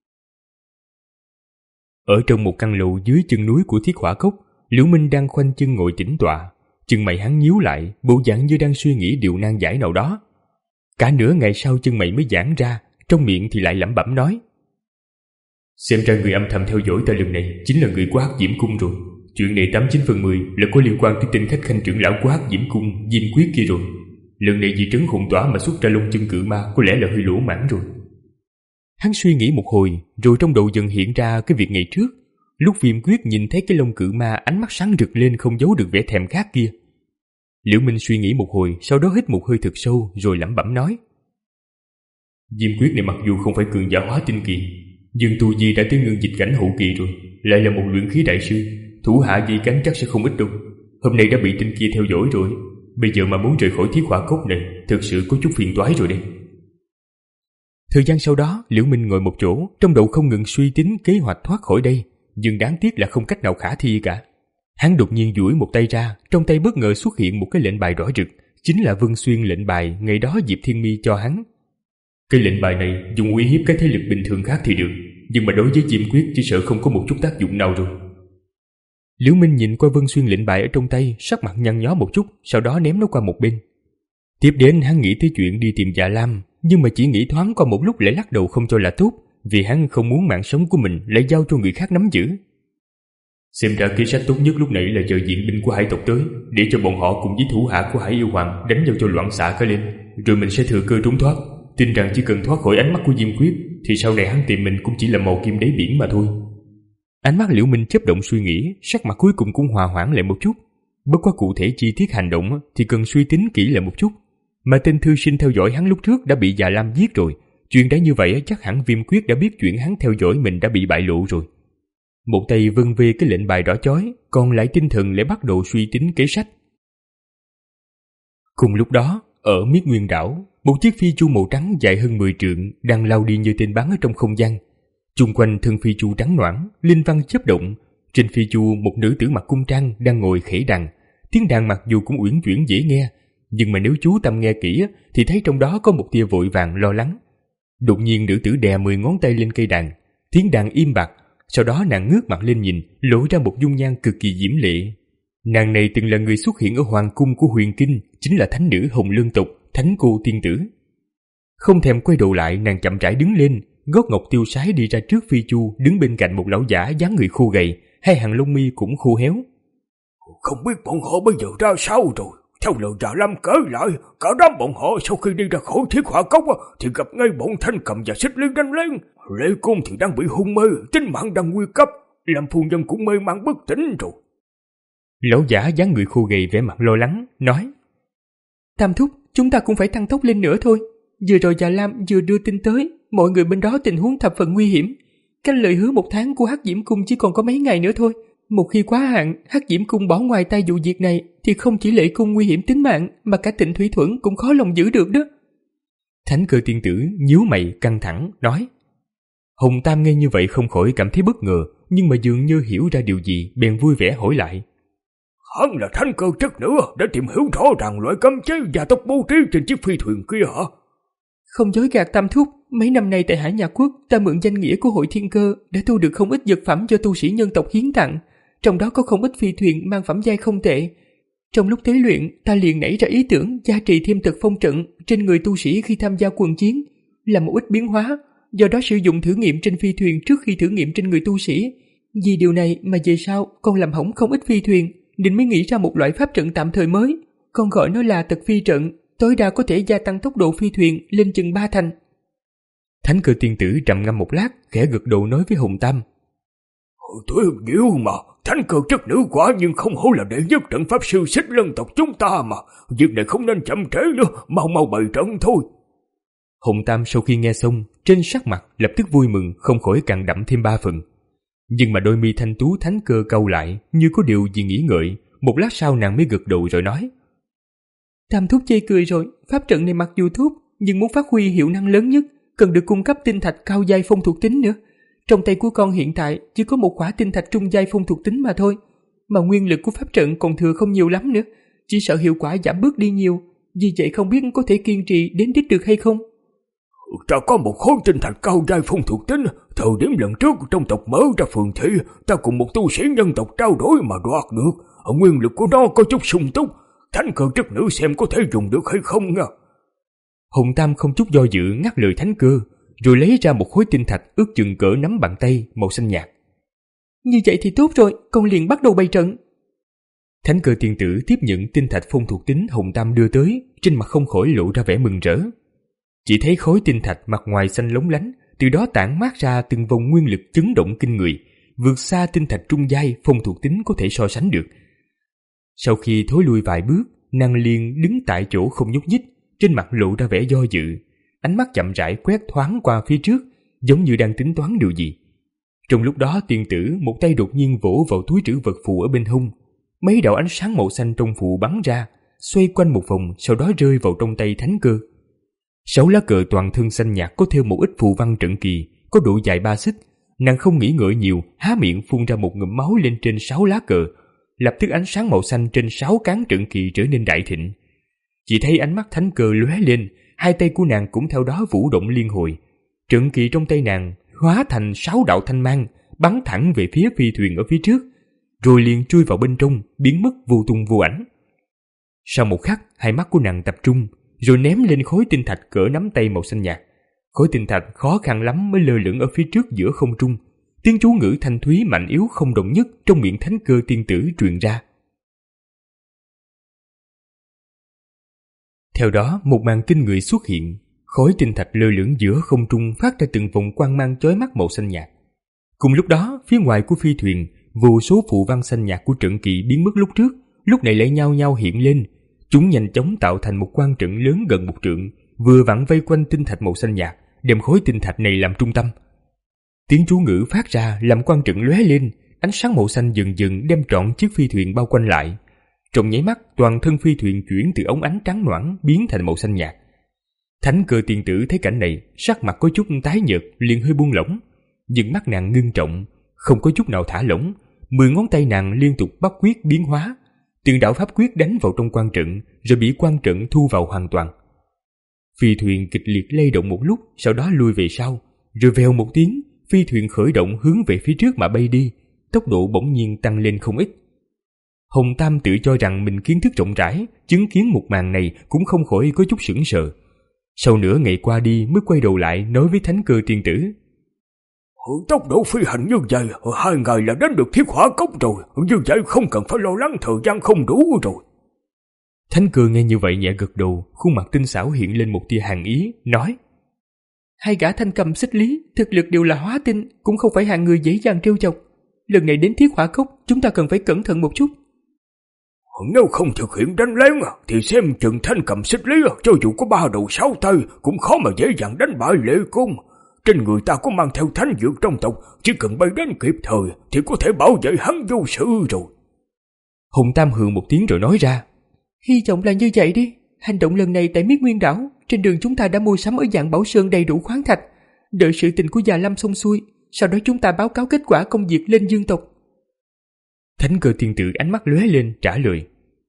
Ở trong một căn lầu dưới chân núi của Thiết Hỏa Cốc, Liễu Minh đang khoanh chân ngồi tĩnh tọa, chân mày hắn nhíu lại, bộ dạng như đang suy nghĩ điều nan giải nào đó. Cả nửa ngày sau chân mày mới giãn ra, trong miệng thì lại lẩm bẩm nói: "Xem ra người âm thầm theo dõi ta lần này chính là người của Hắc Diễm Cung rồi. Chuyện này tám chín phần mười là có liên quan tới tên khách khanh trưởng lão của Hắc Diễm Cung Diêm Quyết kia rồi. Lần này vì trấn hồn tỏa mà xuất ra Long Chân Cự Ma có lẽ là hơi lỗ mãn rồi." Hắn suy nghĩ một hồi, rồi trong đầu dần hiện ra cái việc ngày trước, lúc Viêm Quyết nhìn thấy cái Long Cự Ma, ánh mắt sáng rực lên không giấu được vẻ thèm khát kia. Liễu Minh suy nghĩ một hồi, sau đó hít một hơi thật sâu rồi lẩm bẩm nói: "Diêm Quyết này mặc dù không phải cường giả hóa tinh kỳ, nhưng tu vi đã tới ngưng dịch cảnh hậu kỳ rồi, lại là một luyện khí đại sư, thủ hạ dây cánh chắc sẽ không ít đâu. Hôm nay đã bị tên kia theo dõi rồi, bây giờ mà muốn rời khỏi Thiết Hỏa Cốc này thực sự có chút phiền toái rồi đây." Thời gian sau đó, Liễu Minh ngồi một chỗ, trong đầu không ngừng suy tính kế hoạch thoát khỏi đây, nhưng đáng tiếc là không cách nào khả thi cả. Hắn đột nhiên duỗi một tay ra, trong tay bất ngờ xuất hiện một cái lệnh bài đỏ rực, chính là Vân Xuyên lệnh bài ngày đó Diệp Thiên Mi cho hắn. Cái lệnh bài này dùng uy hiếp các thế lực bình thường khác thì được, nhưng mà đối với Diêm Quyết chỉ sợ không có một chút tác dụng nào rồi. Liễu Minh nhìn qua Vân Xuyên lệnh bài ở trong tay, sắc mặt nhăn nhó một chút, sau đó ném nó qua một bên. Tiếp đến hắn nghĩ tới chuyện đi tìm Dạ Lam, nhưng mà chỉ nghĩ thoáng qua một lúc lại lắc đầu không cho là tốt, vì hắn không muốn mạng sống của mình lại giao cho người khác nắm giữ. Xem ra kế sách tốt nhất lúc này là chờ viện binh của hải tộc tới, để cho bọn họ cùng với thủ hạ của Hải Yêu Hoàng đánh nhau cho loạn xạ cả lên, rồi mình sẽ thừa cơ trốn thoát. Tin rằng chỉ cần thoát khỏi ánh mắt của Diêm Quyết thì sau này hắn tìm mình cũng chỉ là màu kim đáy biển mà thôi. Ánh mắt Liễu Minh chớp động suy nghĩ, sắc mặt cuối cùng cũng hòa hoãn lại một chút. Bất quá cụ thể chi tiết hành động thì cần suy tính kỹ lại một chút. Mà tên thư sinh theo dõi hắn lúc trước đã bị Dạ Lam giết rồi, chuyện đã như vậy chắc hẳn Viêm Quyết đã biết chuyện hắn theo dõi mình đã bị bại lộ rồi. Một tay vân vê cái lệnh bài đỏ chói, còn lại tinh thần lại bắt đầu suy tính kế sách. Cùng lúc đó, ở Miết Nguyên đảo, một chiếc phi chu màu trắng dài hơn mười trượng đang lao đi như tên bắn ở trong không gian. Chung quanh thân phi chu trắng noãn, linh văn chớp động. Trên phi chu một nữ tử mặc cung trang đang ngồi khẽ đàn. Tiếng đàn mặc dù cũng uyển chuyển dễ nghe, nhưng mà nếu chú tâm nghe kỹ thì thấy trong đó có một tia vội vàng lo lắng. Đột nhiên nữ tử đè mười ngón tay lên cây đàn, tiếng đàn im bặt. Sau đó nàng ngước mặt lên nhìn, lộ ra một dung nhan cực kỳ diễm lệ. Nàng này từng là người xuất hiện ở hoàng cung của Huyền Kinh, chính là thánh nữ Hồng Lương tộc, Thánh Cô Tiên Tử. Không thèm quay đầu lại, nàng chậm rãi đứng lên, gót ngọc tiêu sái đi ra trước phi chu, đứng bên cạnh một lão giả dáng người khô gầy, hai hàng lông mi cũng khô héo. Không biết bọn họ bây giờ ra sao rồi. Theo lời Dạ Lam kể lại, cả đám bọn họ sau khi đi ra khỏi Thiết Hỏa Cốc thì gặp ngay bọn Thanh Cầm và Xích Liên đánh lên. Lệ Côn thì đang bị hôn mê, tính mạng đang nguy cấp, làm phu nhân cũng mê man bất tỉnh rồi. Lão giả dáng người khô gầy vẻ mặt lo lắng nói: Tam thúc, chúng ta cũng phải tăng tốc lên nữa thôi. Vừa rồi Dạ Lam vừa đưa tin tới, mọi người bên đó tình huống thập phần nguy hiểm. Cái lời hứa một tháng của Hắc Diễm Cung chỉ còn có mấy ngày nữa thôi. Một khi quá hạn, Hắc Diễm Cung bỏ ngoài tay vụ việc này thì không chỉ Lệ Cung nguy hiểm tính mạng, mà cả Tịnh Thủy Thuẫn cũng khó lòng giữ được đó. Thánh Cơ Tiên Tử nhíu mày căng thẳng nói. Hồng Tam nghe như vậy không khỏi cảm thấy bất ngờ, nhưng mà dường như hiểu ra điều gì, bèn vui vẻ hỏi lại: Hắn là Thánh Cơ chất nữa, đã tìm hiểu rõ ràng loại cấm chế gia tộc bố trí trên chiếc phi thuyền kia hả? Không dối gạt Tam thúc, mấy năm nay tại Hải Nhạc Quốc, ta mượn danh nghĩa của Hội Thiên Cơ đã thu được không ít vật phẩm cho tu sĩ nhân tộc hiến tặng, trong đó có không ít phi thuyền mang phẩm giai không tệ. Trong lúc tế luyện, ta liền nảy ra ý tưởng gia trì thêm tật phong trận trên người tu sĩ khi tham gia quân chiến, làm một ít biến hóa, do đó sử dụng thử nghiệm trên phi thuyền trước khi thử nghiệm trên người tu sĩ. Vì điều này mà về sau con làm hỏng không ít phi thuyền, nên mới nghĩ ra một loại pháp trận tạm thời mới, con gọi nó là tật phi trận, tối đa có thể gia tăng tốc độ phi thuyền lên chừng ba thành. Thánh Cơ Tiên Tử trầm ngâm một lát, khẽ gật đầu nói với Hồng Tam: Tôi nhiều mà, Thánh Cơ chất nữ quả nhưng không hổ là đệ nhất trận pháp sư Xích Lân tộc chúng ta mà, việc này không nên chậm trễ nữa, mau mau bày trận thôi. Hồng Tam sau khi nghe xong, trên sắc mặt lập tức vui mừng, không khỏi càng đậm thêm ba phần. Nhưng mà đôi mi thanh tú Thánh Cơ cau lại, như có điều gì nghĩ ngợi. Một lát sau nàng mới gật đầu rồi nói: Tam thúc chê cười rồi, pháp trận này mặc dù thúc, nhưng muốn phát huy hiệu năng lớn nhất, cần được cung cấp tinh thạch cao giai phong thuộc tính nữa. Trong tay của con hiện tại chỉ có một khỏa tinh thạch trung giai phong thuộc tính mà thôi, mà nguyên lực của pháp trận còn thừa không nhiều lắm nữa, chỉ sợ hiệu quả giảm bớt đi nhiều. Vì vậy không biết có thể kiên trì đến đích được hay không. Ta có một khối tinh thạch cao giai phong thuộc tính, thời điểm lần trước trong tộc mở ra phường thị, ta cùng một tu sĩ nhân tộc trao đổi mà đoạt được, nguyên lực của nó có chút sung túc, Thánh Cơ chất nữ xem có thể dùng được hay không nha. Hồng Tam không chút do dự ngắt lời Thánh Cơ, rồi lấy ra một khối tinh thạch ước chừng cỡ nắm bàn tay màu xanh nhạt. Như vậy thì tốt rồi, con liền bắt đầu bày trận. Thánh Cơ Tiên Tử tiếp nhận tinh thạch phong thuộc tính Hồng Tam đưa tới, trên mặt không khỏi lộ ra vẻ mừng rỡ. Chỉ thấy khối tinh thạch mặt ngoài xanh lóng lánh, từ đó tản mát ra từng vòng nguyên lực chấn động kinh người, vượt xa tinh thạch trung giai phong thuộc tính có thể so sánh được. Sau khi thối lui vài bước, nàng liền đứng tại chỗ không nhúc nhích, trên mặt lộ ra vẻ do dự, ánh mắt chậm rãi quét thoáng qua phía trước, giống như đang tính toán điều gì. Trong lúc đó tiên tử một tay đột nhiên vỗ vào túi trữ vật phù ở bên hông, mấy đạo ánh sáng màu xanh trong phù bắn ra, xoay quanh một vòng, sau đó rơi vào trong tay Thánh Cơ. Sáu lá cờ toàn thân xanh nhạt có theo một ít phù văn trận kỳ, có độ dài ba xích. Nàng không nghĩ ngợi nhiều, há miệng phun ra một ngụm máu lên trên sáu lá cờ. Lập tức ánh sáng màu xanh trên sáu cán trận kỳ trở nên đại thịnh. Chỉ thấy ánh mắt thánh cơ lóe lên, hai tay của nàng cũng theo đó vũ động liên hồi. Trận kỳ trong tay nàng hóa thành sáu đạo thanh mang, bắn thẳng về phía phi thuyền ở phía trước, rồi liền chui vào bên trong, biến mất vô tung vô ảnh. Sau một khắc, hai mắt của nàng tập trung, rồi ném lên khối tinh thạch cỡ nắm tay màu xanh nhạt. Khối tinh thạch khó khăn lắm mới lơ lửng ở phía trước giữa không trung. Tiếng chú ngữ thanh thúy mạnh yếu không đồng nhất trong miệng thánh cơ tiên tử truyền ra. Theo đó, một màn kinh người xuất hiện. Khối tinh thạch lơ lửng giữa không trung phát ra từng vòng quang mang chói mắt màu xanh nhạt. Cùng lúc đó, phía ngoài của phi thuyền, vô số phù văn xanh nhạt của trận kỳ biến mất lúc trước, lúc này lại nhao nhao hiện lên. Chúng nhanh chóng tạo thành một quang trận lớn gần một trượng, vừa vặn vây quanh tinh thạch màu xanh nhạt, đem khối tinh thạch này làm trung tâm. Tiếng chú ngữ phát ra làm quang trận lóe lên, ánh sáng màu xanh dần dần đem trọn chiếc phi thuyền bao quanh lại. Trong nháy mắt, toàn thân phi thuyền chuyển từ ống ánh trắng noãn biến thành màu xanh nhạt. Thánh cơ tiên tử thấy cảnh này, sắc mặt có chút tái nhợt, liền hơi buông lỏng. Nhưng mắt nàng ngưng trọng, không có chút nào thả lỏng, mười ngón tay nàng liên tục bắt quyết biến hóa, từng đạo pháp quyết đánh vào trong quang trận, rồi bị quang trận thu vào hoàn toàn. Phi thuyền kịch liệt lay động một lúc, sau đó lui về sau, rồi vèo một tiếng, phi thuyền khởi động hướng về phía trước mà bay đi, tốc độ bỗng nhiên tăng lên không ít. Hồng Tam tự cho rằng mình kiến thức rộng rãi, chứng kiến một màn này cũng không khỏi có chút sững sờ. Sau nửa ngày qua đi mới quay đầu lại nói với thánh cơ tiên tử: Tốc độ phi hành như vậy, hai ngày là đến được Thiết Hỏa Cốc rồi, như vậy không cần phải lo lắng thời gian không đủ rồi. Thánh cơ nghe như vậy nhẹ gật đầu, khuôn mặt tinh xảo hiện lên một tia hàn ý, nói: Hai gã thanh cầm xích lý, thực lực đều là hóa tinh, cũng không phải hạng người dễ dàng trêu chọc. Lần này đến Thiết Hỏa Cốc, chúng ta cần phải cẩn thận một chút. Nếu không thực hiện đánh lén thì xem chừng thanh cầm xích lý cho dù có ba đầu sáu tay cũng khó mà dễ dàng đánh bại Lệ Côn. Trên người ta có mang theo thánh dược trong tộc, chỉ cần bay đến kịp thời thì có thể bảo vệ hắn vô sự rồi. Hùng Tam hừ một tiếng rồi nói ra: Hy vọng là như vậy đi. Hành động lần này tại Miết Nguyên Đảo, trên đường chúng ta đã mua sắm ở dạng Bảo Sơn đầy đủ khoáng thạch. Đợi sự tình của già Lâm xong xuôi, sau đó chúng ta báo cáo kết quả công việc lên dương tộc. Thánh cơ tiên tử ánh mắt lóe lên trả lời: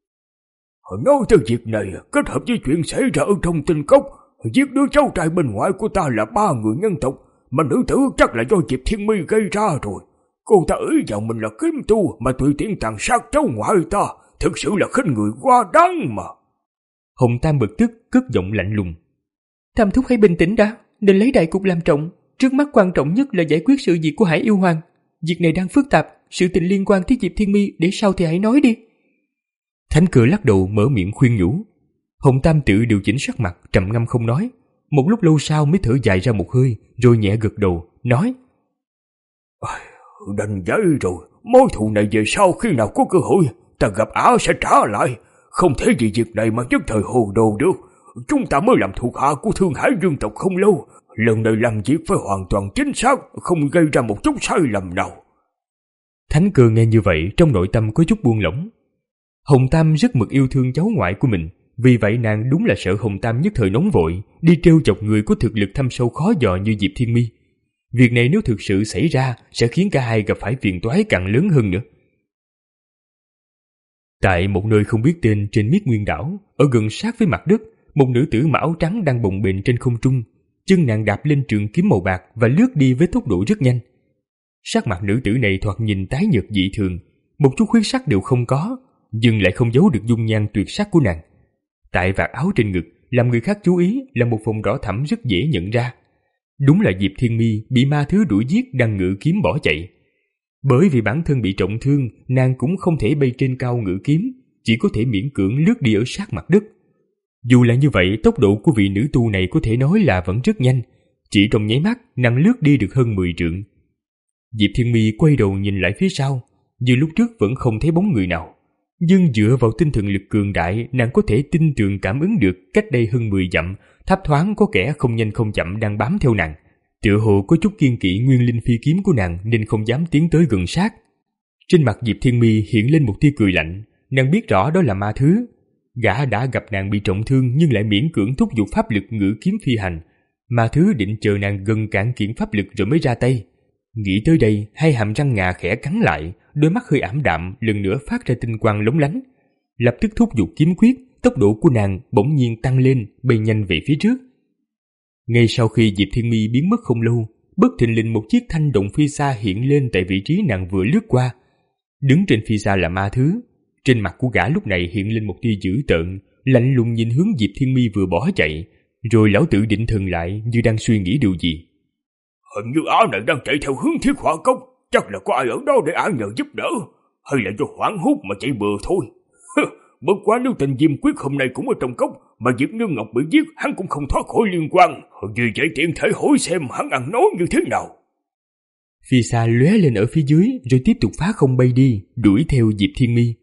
Nói tới việc này, kết hợp với chuyện xảy ra ở trong tinh cốc, giết đứa cháu trai bên ngoài của ta là ba người nhân tộc, mà nữ tử chắc là do Diệp Thiên Mi gây ra rồi. Cô ta ý vào mình là kiếm tu mà tùy tiện tàn sát cháu ngoại ta, thực sự là khinh người quá đáng mà. Hồng Tam bực tức cất giọng lạnh lùng: Tam thúc hãy bình tĩnh đã, nên lấy đại cục làm trọng. Trước mắt quan trọng nhất là giải quyết sự việc của Hải Yêu Hoàng. Việc này đang phức tạp, sự tình liên quan tới Diệp Thiên Mi để sau thì hãy nói đi. Thánh cơ lắc đầu mở miệng khuyên nhủ. Hồng Tam tự điều chỉnh sắc mặt, trầm ngâm không nói. Một lúc lâu sau mới thở dài ra một hơi, rồi nhẹ gật đầu, nói: Đành vậy rồi, mối thù này về sau khi nào có cơ hội, ta gặp ả sẽ trả lại. Không thể vì việc này mà nhất thời hồ đồ được. Chúng ta mới làm thuộc hạ của Thương Hải Dương tộc không lâu, lần này làm việc phải hoàn toàn chính xác, không gây ra một chút sai lầm nào. Thánh cơ nghe như vậy trong nội tâm có chút buông lỏng. Hồng Tam rất mực yêu thương cháu ngoại của mình, vì vậy nàng đúng là sợ Hồng Tam nhất thời nóng vội, đi trêu chọc người có thực lực thâm sâu khó dò như Diệp Thiên Mi. Việc này nếu thực sự xảy ra sẽ khiến cả hai gặp phải phiền toái càng lớn hơn nữa. Tại một nơi không biết tên trên Miết Nguyên Đảo, ở gần sát với mặt đất, một nữ tử mặc áo trắng đang bồng bềnh trên không trung, chân nàng đạp lên trường kiếm màu bạc và lướt đi với tốc độ rất nhanh. Sắc mặt nữ tử này thoạt nhìn tái nhợt dị thường, một chút huyết sắc đều không có, nhưng lại không giấu được dung nhan tuyệt sắc của nàng. Tại vạt áo trên ngực, làm người khác chú ý là một vùng đỏ thẫm rất dễ nhận ra. Đúng là Diệp Thiên Mi bị ma thứ đuổi giết đang ngự kiếm bỏ chạy. Bởi vì bản thân bị trọng thương, nàng cũng không thể bay trên cao ngự kiếm, chỉ có thể miễn cưỡng lướt đi ở sát mặt đất. Dù là như vậy, tốc độ của vị nữ tu này có thể nói là vẫn rất nhanh. Chỉ trong nháy mắt, nàng lướt đi được hơn mười trượng. Diệp Thiên Mi quay đầu nhìn lại phía sau, như lúc trước vẫn không thấy bóng người nào. Nhưng dựa vào tinh thần lực cường đại, nàng có thể tin tưởng cảm ứng được cách đây hơn mười dặm, thấp thoáng có kẻ không nhanh không chậm đang bám theo nàng. Tựa hồ có chút kiên kỵ nguyên linh phi kiếm của nàng nên không dám tiến tới gần sát. Trên mặt Diệp Thiên Mi hiện lên một tia cười lạnh, nàng biết rõ đó là ma thứ. Gã đã gặp nàng bị trọng thương nhưng lại miễn cưỡng thúc giục pháp lực ngự kiếm phi hành. Ma Thứ định chờ nàng gần cạn kiệt pháp lực rồi mới ra tay. Nghĩ tới đây, hai hàm răng ngà khẽ cắn lại, đôi mắt hơi ảm đạm lần nữa phát ra tinh quang lóng lánh. Lập tức thúc giục kiếm quyết, tốc độ của nàng bỗng nhiên tăng lên, bay nhanh về phía trước. Ngay sau khi Diệp Thiên Mi biến mất không lâu, bất thình lình một chiếc thanh đồng phi xa hiện lên tại vị trí nàng vừa lướt qua. Đứng trên phi xa là Ma Thứ. Trên mặt của gã lúc này hiện lên một tia dữ tợn, lạnh lùng nhìn hướng Diệp Thiên Mi vừa bỏ chạy, rồi lão tự định thần lại như đang suy nghĩ điều gì. Hình như ả này đang chạy theo hướng Thiết Hỏa Cốc, chắc là có ai ở đó để ả nhờ giúp đỡ, hay là do hoảng hốt mà chạy bừa thôi. Bất quá nếu tên Diêm Quyết hôm nay cũng ở trong cốc, mà Diệp Nương Ngọc bị giết, hắn cũng không thoát khỏi liên quan. Vì vậy tiện thể hỏi xem hắn ăn nói như thế nào. Phi xa lóe lên ở phía dưới rồi tiếp tục phá không bay đi, đuổi theo Diệp Thiên Mi.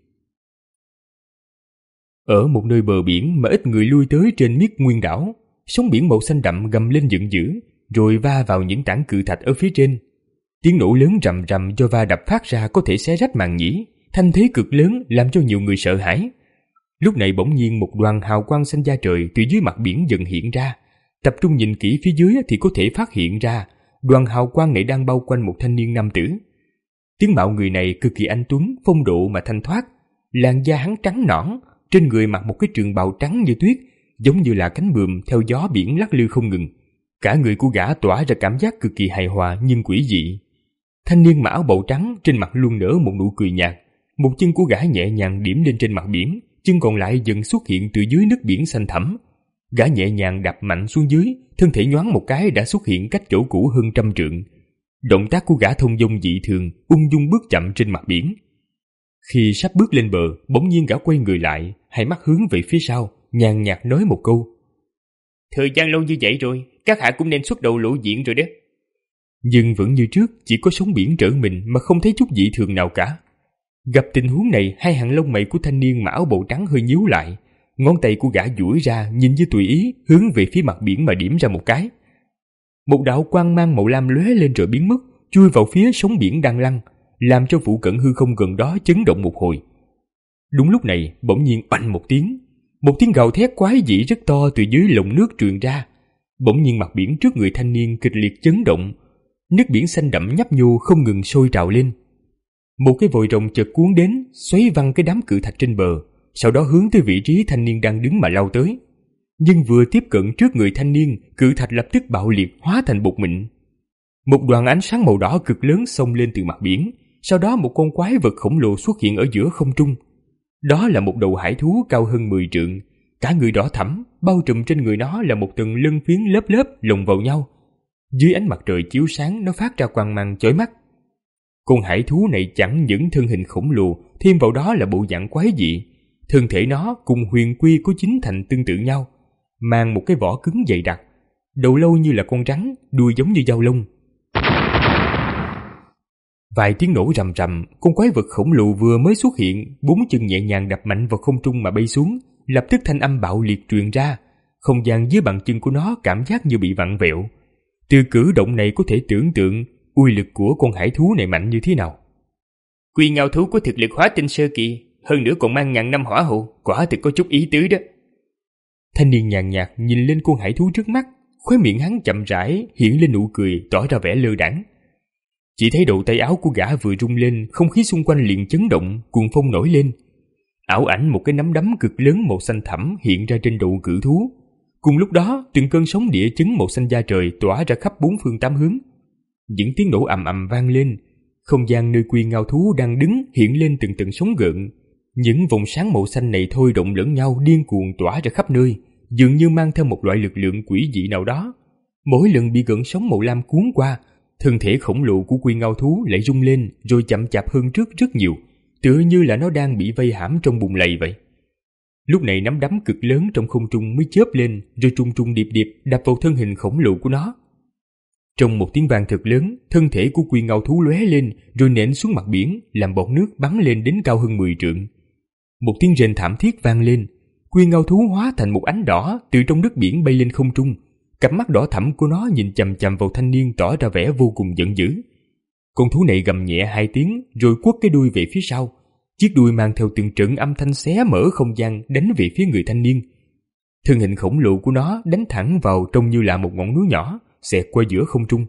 Ở một nơi bờ biển mà ít người lui tới trên Miết Nguyên đảo, sóng biển màu xanh đậm gầm lên giận dữ, rồi va vào những tảng cự thạch ở phía trên. Tiếng nổ lớn rầm rầm do va đập phát ra có thể xé rách màng nhĩ, thanh thế cực lớn làm cho nhiều người sợ hãi. Lúc này bỗng nhiên một đoàn hào quang xanh da trời từ dưới mặt biển dần hiện ra. Tập trung nhìn kỹ phía dưới thì có thể phát hiện ra đoàn hào quang này đang bao quanh một thanh niên nam tử. Tướng mạo người này cực kỳ anh tuấn, phong độ mà thanh thoát, làn da hắn trắng nõn, trên người mặc một cái trường bào trắng như tuyết, giống như là cánh buồm theo gió biển lắc lư không ngừng. Cả người của gã tỏa ra cảm giác cực kỳ hài hòa nhưng quỷ dị. Thanh niên mặc áo bào trắng trên mặt luôn nở một nụ cười nhạt, một chân của gã nhẹ nhàng điểm lên trên mặt biển, chân còn lại dần xuất hiện từ dưới nước biển xanh thẳm. Gã nhẹ nhàng đạp mạnh xuống dưới, thân thể nhoáng một cái đã xuất hiện cách chỗ cũ hơn trăm trượng. Động tác của gã thông dong dị thường, ung dung bước chậm trên mặt biển. Khi sắp bước lên bờ, bỗng nhiên gã quay người lại, hai mắt hướng về phía sau, nhàn nhạt nói một câu. Thời gian lâu như vậy rồi, các hạ cũng nên xuất đầu lộ diện rồi đó. Nhưng vẫn như trước, chỉ có sóng biển trở mình mà không thấy chút dị thường nào cả. Gặp tình huống này, hai hàng lông mày của thanh niên mặc áo bào trắng hơi nhíu lại, ngón tay của gã duỗi ra nhìn như tùy ý hướng về phía mặt biển mà điểm ra một cái. Một đạo quang mang màu lam lóe lên rồi biến mất, chui vào phía sóng biển đang lăn, làm cho phụ cận hư không gần đó chấn động một hồi. Đúng lúc này, bỗng nhiên oanh một tiếng, một tiếng gào thét quái dị rất to từ dưới lồng nước truyền ra. Bỗng nhiên mặt biển trước người thanh niên kịch liệt chấn động, nước biển xanh đậm nhấp nhô không ngừng sôi trào lên. Một cái vòi rồng chợt cuốn đến, xoáy văng cái đám cự thạch trên bờ, sau đó hướng tới vị trí thanh niên đang đứng mà lao tới. Nhưng vừa tiếp cận trước người thanh niên, cự thạch lập tức bạo liệt hóa thành bột mịn. Một đoàn ánh sáng màu đỏ cực lớn xông lên từ mặt biển, sau đó một con quái vật khổng lồ xuất hiện ở giữa không trung. Đó là một đầu hải thú cao hơn mười trượng, cả người đỏ thẫm, bao trùm trên người nó là một tầng lân phiến lớp lớp lồng vào nhau. Dưới ánh mặt trời chiếu sáng, nó phát ra quang mang chói mắt. Con hải thú này chẳng những thân hình khổng lồ, thêm vào đó là bộ dạng quái dị. Thân thể nó cùng huyền quy của chính thành tương tự nhau, mang một cái vỏ cứng dày đặc, đầu lâu như là con rắn, đuôi giống như dao lông. Vài tiếng nổ rầm rầm, con quái vật khổng lồ vừa mới xuất hiện, bốn chân nhẹ nhàng đập mạnh vào không trung mà bay xuống, lập tức thanh âm bạo liệt truyền ra. Không gian dưới bàn chân của nó cảm giác như bị vặn vẹo. Từ cử động này có thể tưởng tượng uy lực của con hải thú này mạnh như thế nào. Quy Ngao thú có thực lực hóa tinh sơ kỳ, hơn nữa còn mang ngàn năm hỏa hộ, quả thực có chút ý tứ đó. Thanh niên nhàn nhạt nhìn lên con hải thú trước mắt, khóe miệng hắn chậm rãi hiện lên nụ cười, tỏ ra vẻ lơ đãng. Chỉ thấy đầu tay áo của gã vừa rung lên, không khí xung quanh liền chấn động, cuồng phong nổi lên. Ảo ảnh một cái nắm đấm cực lớn màu xanh thẳm hiện ra trên đầu cự thú. Cùng lúc đó, từng cơn sóng địa chấn màu xanh da trời tỏa ra khắp bốn phương tám hướng. Những tiếng nổ ầm ầm vang lên, không gian nơi Quy Ngao thú đang đứng hiện lên từng từng sóng gợn. Những vòng sáng màu xanh này thôi động lẫn nhau điên cuồng tỏa ra khắp nơi, dường như mang theo một loại lực lượng quỷ dị nào đó. Mỗi lần bị gợn sóng màu lam cuốn qua, thân thể khổng lồ của Quy Ngao thú lại rung lên rồi chậm chạp hơn trước rất nhiều, tựa như là nó đang bị vây hãm trong bùn lầy vậy. Lúc này nắm đấm cực lớn trong không trung mới chớp lên rồi trùng trùng điệp điệp đập vào thân hình khổng lồ của nó. Trong một tiếng vang thật lớn, thân thể của Quy Ngao thú lóe lên rồi nện xuống mặt biển, làm bọt nước bắn lên đến cao hơn mười trượng. Một tiếng rên thảm thiết vang lên, Quy Ngao thú hóa thành một ánh đỏ từ trong nước biển bay lên không trung. Cặp mắt đỏ thẫm của nó nhìn chằm chằm vào thanh niên tỏ ra vẻ vô cùng giận dữ. Con thú này gầm nhẹ hai tiếng rồi quất cái đuôi về phía sau. chiếc đuôi mang theo từng trận âm thanh xé mở không gian đánh về phía người thanh niên. Thân hình khổng lồ của nó đánh thẳng vào trông như là một ngọn núi nhỏ, xẹt qua giữa không trung.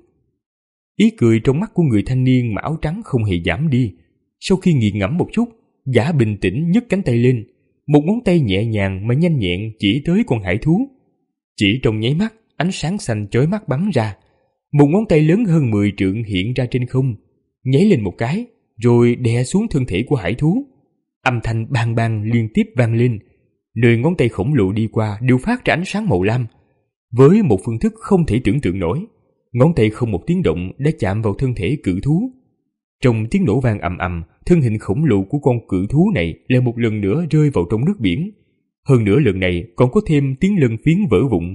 Ý cười trong mắt của người thanh niên mà áo trắng không hề giảm đi. Sau khi nghiền ngẫm một chút, gã bình tĩnh nhấc cánh tay lên, một ngón tay nhẹ nhàng mà nhanh nhẹn chỉ tới con hải thú. Chỉ trong nháy mắt, ánh sáng xanh chói mắt bắn ra, một ngón tay lớn hơn mười trượng hiện ra trên không, nháy lên một cái, rồi đè xuống thân thể của hải thú. Âm thanh bang bang liên tiếp vang lên, nơi ngón tay khổng lồ đi qua đều phát ra ánh sáng màu lam. Với một phương thức không thể tưởng tượng nổi, ngón tay không một tiếng động đã chạm vào thân thể cự thú. Trong tiếng nổ vang ầm ầm, thân hình khổng lồ của con cự thú này lại một lần nữa rơi vào trong nước biển. Hơn nữa lần này còn có thêm tiếng lân phiến vỡ vụn.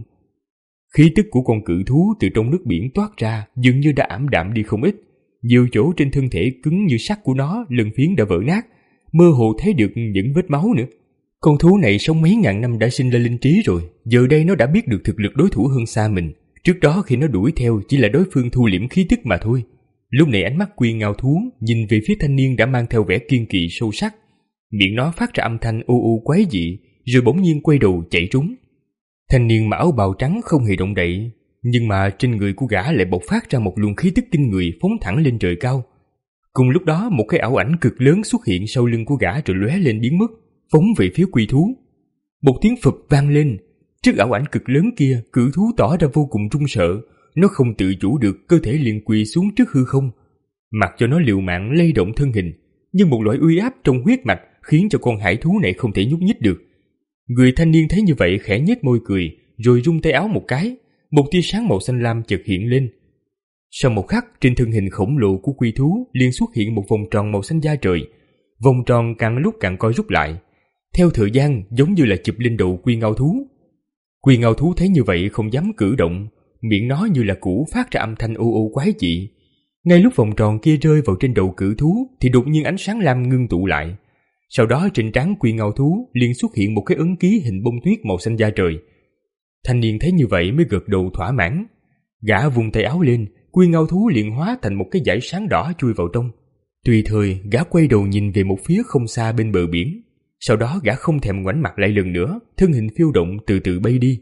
Khí tức của con cự thú từ trong nước biển toát ra dường như đã ảm đạm đi không ít. Nhiều chỗ trên thân thể cứng như sắt của nó lân phiến đã vỡ nát, mơ hồ thấy được những vết máu nữa. Con thú này sống mấy ngàn năm đã sinh ra linh trí rồi, giờ đây nó đã biết được thực lực đối thủ hơn xa mình. Trước đó khi nó đuổi theo chỉ là đối phương thu liễm khí tức mà thôi. Lúc này ánh mắt Quy Ngao thú nhìn về phía thanh niên đã mang theo vẻ kiên kỵ sâu sắc, miệng nó phát ra âm thanh u u quái dị, rồi bỗng nhiên quay đầu chạy trốn. Thanh niên mặc áo bào trắng không hề động đậy, nhưng mà trên người của gã lại bộc phát ra một luồng khí tức kinh người phóng thẳng lên trời cao. Cùng lúc đó một cái ảo ảnh cực lớn xuất hiện sau lưng của gã rồi lóe lên biến mất, phóng về phía Quy thú. Một tiếng phập vang lên, trước ảo ảnh cực lớn kia, cự thú tỏ ra vô cùng run sợ, nó không tự chủ được cơ thể liền quỳ xuống trước hư không, mặc cho nó liều mạng lay động thân hình, nhưng một loại uy áp trong huyết mạch khiến cho con hải thú này không thể nhúc nhích được. Người thanh niên thấy như vậy khẽ nhếch môi cười, rồi rung tay áo một cái, một tia sáng màu xanh lam chợt hiện lên. Sau một khắc, trên thân hình khổng lồ của quy thú liền xuất hiện một vòng tròn màu xanh da trời. Vòng tròn càng lúc càng co rút lại, theo thời gian giống như là chụp lên đầu Quy Ngao thú. Quy Ngao thú thấy như vậy không dám cử động, miệng nó như là cũ phát ra âm thanh u u quái dị. Ngay lúc vòng tròn kia rơi vào trên đầu cự thú thì đột nhiên ánh sáng lam ngưng tụ lại. Sau đó trên trán Quy Ngao thú liền xuất hiện một cái ấn ký hình bông tuyết màu xanh da trời. Thanh niên thấy như vậy mới gật đầu thỏa mãn. Gã vung tay áo lên, Quy Ngao thú liền hóa thành một cái dải sáng đỏ chui vào trong. Tùy thời gã quay đầu nhìn về một phía không xa bên bờ biển. Sau đó gã không thèm ngoảnh mặt lại lần nữa, thân hình phiêu động từ từ bay đi.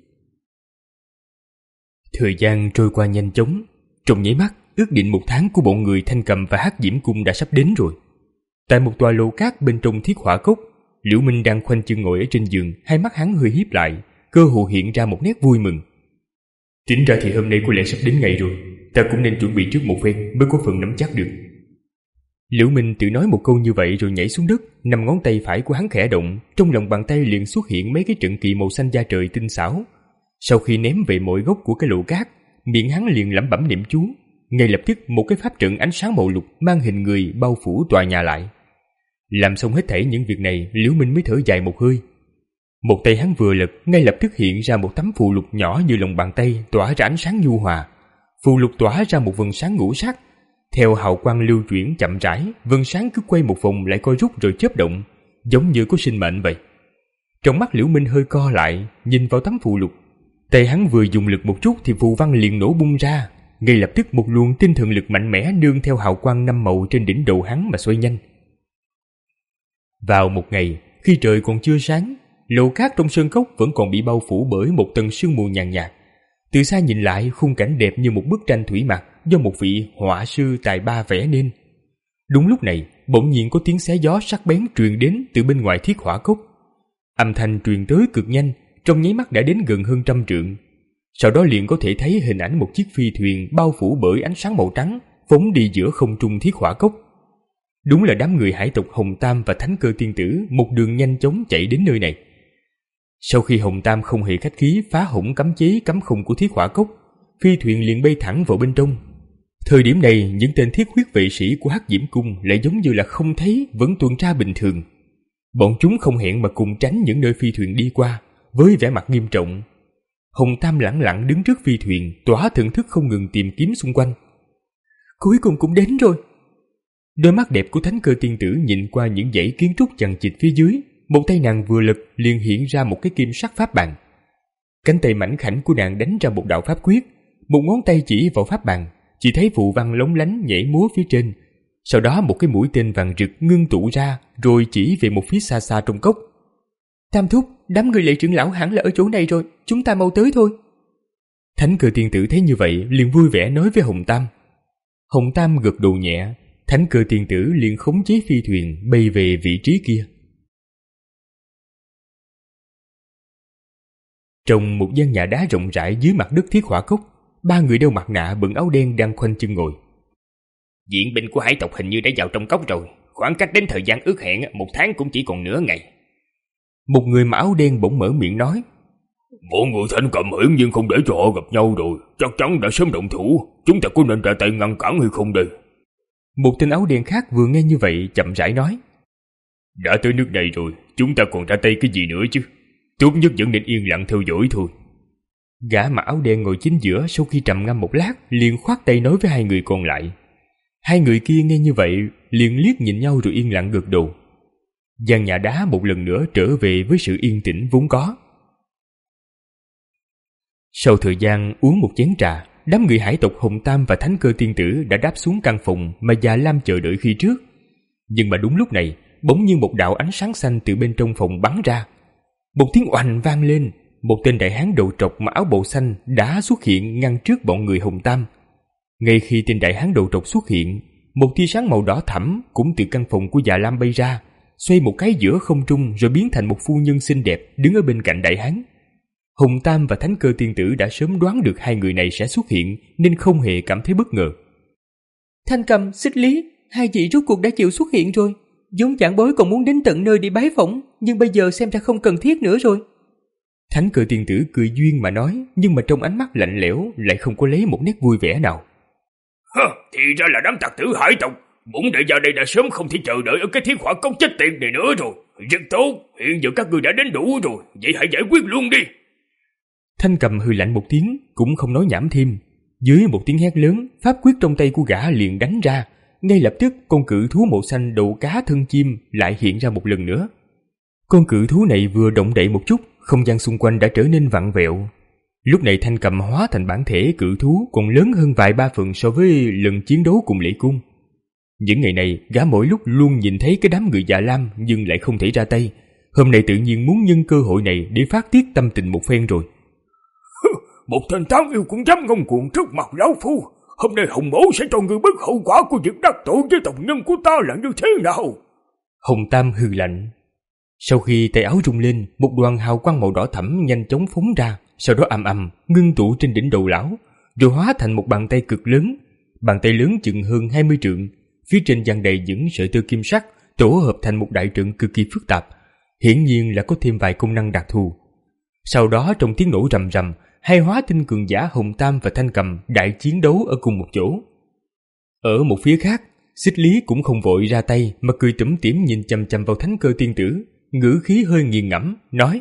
Thời gian trôi qua nhanh chóng, trong nháy mắt, ước định một tháng của bọn người Thanh Cầm và Hắc Diễm Cung đã sắp đến rồi. Tại một tòa lầu cát bên trong Thiết Hỏa Cốc, Liễu Minh đang khoanh chân ngồi ở trên giường, hai mắt hắn hơi híp lại, cơ hồ hiện ra một nét vui mừng. Tính ra thì hôm nay có lẽ sắp đến ngày rồi, ta cũng nên chuẩn bị trước một phen mới có phần nắm chắc được. Liễu Minh tự nói một câu như vậy rồi nhảy xuống đất, năm ngón tay phải của hắn khẽ động, trong lòng bàn tay liền xuất hiện mấy cái trận kỳ màu xanh da trời tinh xảo. Sau khi ném về mọi góc của cái lỗ cát, miệng hắn liền lẩm bẩm niệm chú, ngay lập tức một cái pháp trận ánh sáng màu lục mang hình người bao phủ tòa nhà lại. Làm xong hết thảy những việc này, Liễu Minh mới thở dài một hơi. Một tay hắn vừa lật, ngay lập tức hiện ra một tấm phù lục nhỏ như lòng bàn tay, tỏa ra ánh sáng nhu hòa. Phù lục tỏa ra một vầng sáng ngũ sắc, theo hào quang lưu chuyển chậm rãi, vầng sáng cứ quay một vòng lại co rút rồi chớp động, giống như có sinh mệnh vậy. Trong mắt Liễu Minh hơi co lại, nhìn vào tấm phù lục. Tay hắn vừa dùng lực một chút thì phù văn liền nổ bung ra, ngay lập tức một luồng tinh thần lực mạnh mẽ nương theo hào quang năm màu trên đỉnh đầu hắn mà xoay nhanh. Vào một ngày, khi trời còn chưa sáng, lầu cát trong sơn cốc vẫn còn bị bao phủ bởi một tầng sương mù nhàn nhạt. Từ xa nhìn lại, khung cảnh đẹp như một bức tranh thủy mặc do một vị họa sư tài ba vẽ nên. Đúng lúc này, bỗng nhiên có tiếng xé gió sắc bén truyền đến từ bên ngoài Thiết Hỏa Cốc. Âm thanh truyền tới cực nhanh, trong nháy mắt đã đến gần hơn trăm trượng. Sau đó liền có thể thấy hình ảnh một chiếc phi thuyền bao phủ bởi ánh sáng màu trắng, phóng đi giữa không trung Thiết Hỏa Cốc. Đúng là đám người hải tộc Hồng Tam và Thánh Cơ Tiên Tử một đường nhanh chóng chạy đến nơi này. Sau khi Hồng Tam không hề khách khí phá hỏng cấm chế cấm không của Thiết Hỏa Cốc, phi thuyền liền bay thẳng vào bên trong. Thời điểm này, những tên thiết huyết vệ sĩ của Hắc Diễm Cung lại giống như là không thấy, vẫn tuần tra bình thường. Bọn chúng không hẹn mà cùng tránh những nơi phi thuyền đi qua, với vẻ mặt nghiêm trọng. Hồng Tam lẳng lặng đứng trước phi thuyền, tỏa thần thức không ngừng tìm kiếm xung quanh. Cuối cùng cũng đến rồi. Đôi mắt đẹp của Thánh Cơ Tiên Tử nhìn qua những dãy kiến trúc chằng chịt phía dưới, một tay nàng vừa lật liền hiện ra một cái kim sắc pháp bàn. Cánh tay mảnh khảnh của nàng đánh ra một đạo pháp quyết, một ngón tay chỉ vào pháp bàn, chỉ thấy phù văn lóng lánh nhảy múa phía trên. Sau đó một cái mũi tên vàng rực ngưng tụ ra, rồi chỉ về một phía xa xa trong cốc. Tam thúc, đám người Lệ trưởng lão hẳn là ở chỗ này rồi, chúng ta mau tới thôi. Thánh Cơ Tiên Tử thấy như vậy liền vui vẻ nói với Hồng Tam. Hồng Tam gật đầu nhẹ, Thánh Cơ Tiên Tử liền khống chế phi thuyền bay về vị trí kia. Trong một gian nhà đá rộng rãi dưới mặt đất thiết hỏa cốc, ba người đeo mặt nạ bận áo đen đang khoanh chân ngồi. Viện binh của hải tộc hình như đã vào trong cốc rồi, khoảng cách đến thời gian ước hẹn một tháng cũng chỉ còn nửa ngày. Một người mặc áo đen bỗng mở miệng nói. Bọn người Thanh Cầm hiển nhiên không để cho họ gặp nhau rồi, chắc chắn đã sớm động thủ, chúng ta có nên ra tay ngăn cản hay không đây? Một tên áo đen khác vừa nghe như vậy chậm rãi nói. Đã tới nước này rồi, chúng ta còn ra tay cái gì nữa chứ? Tốt nhất vẫn nên yên lặng theo dõi thôi. Gã mặc áo đen ngồi chính giữa sau khi trầm ngâm một lát liền khoát tay nói với hai người còn lại. Hai người kia nghe như vậy liền liếc nhìn nhau rồi yên lặng gật đầu. Gian nhà đá một lần nữa trở về với sự yên tĩnh vốn có. Sau thời gian uống một chén trà, đám người hải tộc Hồng Tam và Thánh Cơ Tiên Tử đã đáp xuống căn phòng mà Già Lam chờ đợi khi trước. Nhưng mà đúng lúc này, bỗng nhiên một đạo ánh sáng xanh từ bên trong phòng bắn ra. Một tiếng oành vang lên, một tên đại hán đầu trọc mặc áo bào xanh đã xuất hiện ngăn trước bọn người Hồng Tam. Ngay khi tên đại hán đầu trọc xuất hiện, một tia sáng màu đỏ thẫm cũng từ căn phòng của Già Lam bay ra, xoay một cái giữa không trung rồi biến thành một phu nhân xinh đẹp đứng ở bên cạnh đại hán. Hồng Tam và Thánh Cơ Tiên Tử đã sớm đoán được hai người này sẽ xuất hiện nên không hề cảm thấy bất ngờ. Thanh Cầm, Xích Lý, hai chị rốt cuộc đã chịu xuất hiện rồi. Vốn giảng bối còn muốn đến tận nơi đi bái phỏng, nhưng bây giờ xem ra không cần thiết nữa rồi. Thánh Cơ Tiên Tử cười duyên mà nói, nhưng mà trong ánh mắt lạnh lẽo lại không có lấy một nét vui vẻ nào. Hơ, thì ra là đám tặc tử hải tộc. Bổn đệ gia đây đã sớm không thể chờ đợi ở cái thiết hỏa cốc chết tiệt này nữa rồi. Rất tốt, hiện giờ các ngươi đã đến đủ rồi, vậy hãy giải quyết luôn đi. Thanh Cầm hừ lạnh một tiếng, cũng không nói nhảm thêm. Dưới một tiếng hét lớn, pháp quyết trong tay của gã liền đánh ra. Ngay lập tức con cự thú màu xanh đầu cá thân chim lại hiện ra một lần nữa. Con cự thú này vừa động đậy một chút, không gian xung quanh đã trở nên vặn vẹo. Lúc này Thanh Cầm hóa thành bản thể cự thú còn lớn hơn vài ba phần so với lần chiến đấu cùng Lệ Cung. Những ngày này, gã mỗi lúc luôn nhìn thấy cái đám người Dạ Lam nhưng lại không thể ra tay. Hôm nay tự nhiên muốn nhân cơ hội này để phát tiết tâm tình một phen rồi. Một tên tán yêu cũng dám ngông cuồng trước mặt lão phu. Hôm nay Hồng Mỗ sẽ cho người biết hậu quả của việc đắc tội với tộc nhân của ta là như thế nào. Hồng Tam hừ lạnh. Sau khi tay áo rung lên, một đoàn hào quang màu đỏ thẫm nhanh chóng phóng ra, sau đó ầm ầm ngưng tụ trên đỉnh đầu lão, rồi hóa thành một bàn tay cực lớn. Bàn tay lớn chừng hơn hai mươi trượng, phía trên dàn đầy những sợi tơ kim sắc tổ hợp thành một đại trận cực kỳ phức tạp, hiển nhiên là có thêm vài công năng đặc thù. Sau đó trong tiếng nổ rầm rầm, hai hóa tinh cường giả Hồng Tam và Thanh Cầm đại chiến đấu ở cùng một chỗ. Ở một phía khác, Xích Lý cũng không vội ra tay mà cười tủm tỉm nhìn chằm chằm vào Thánh Cơ Tiên Tử, ngữ khí hơi nghiền ngẫm nói: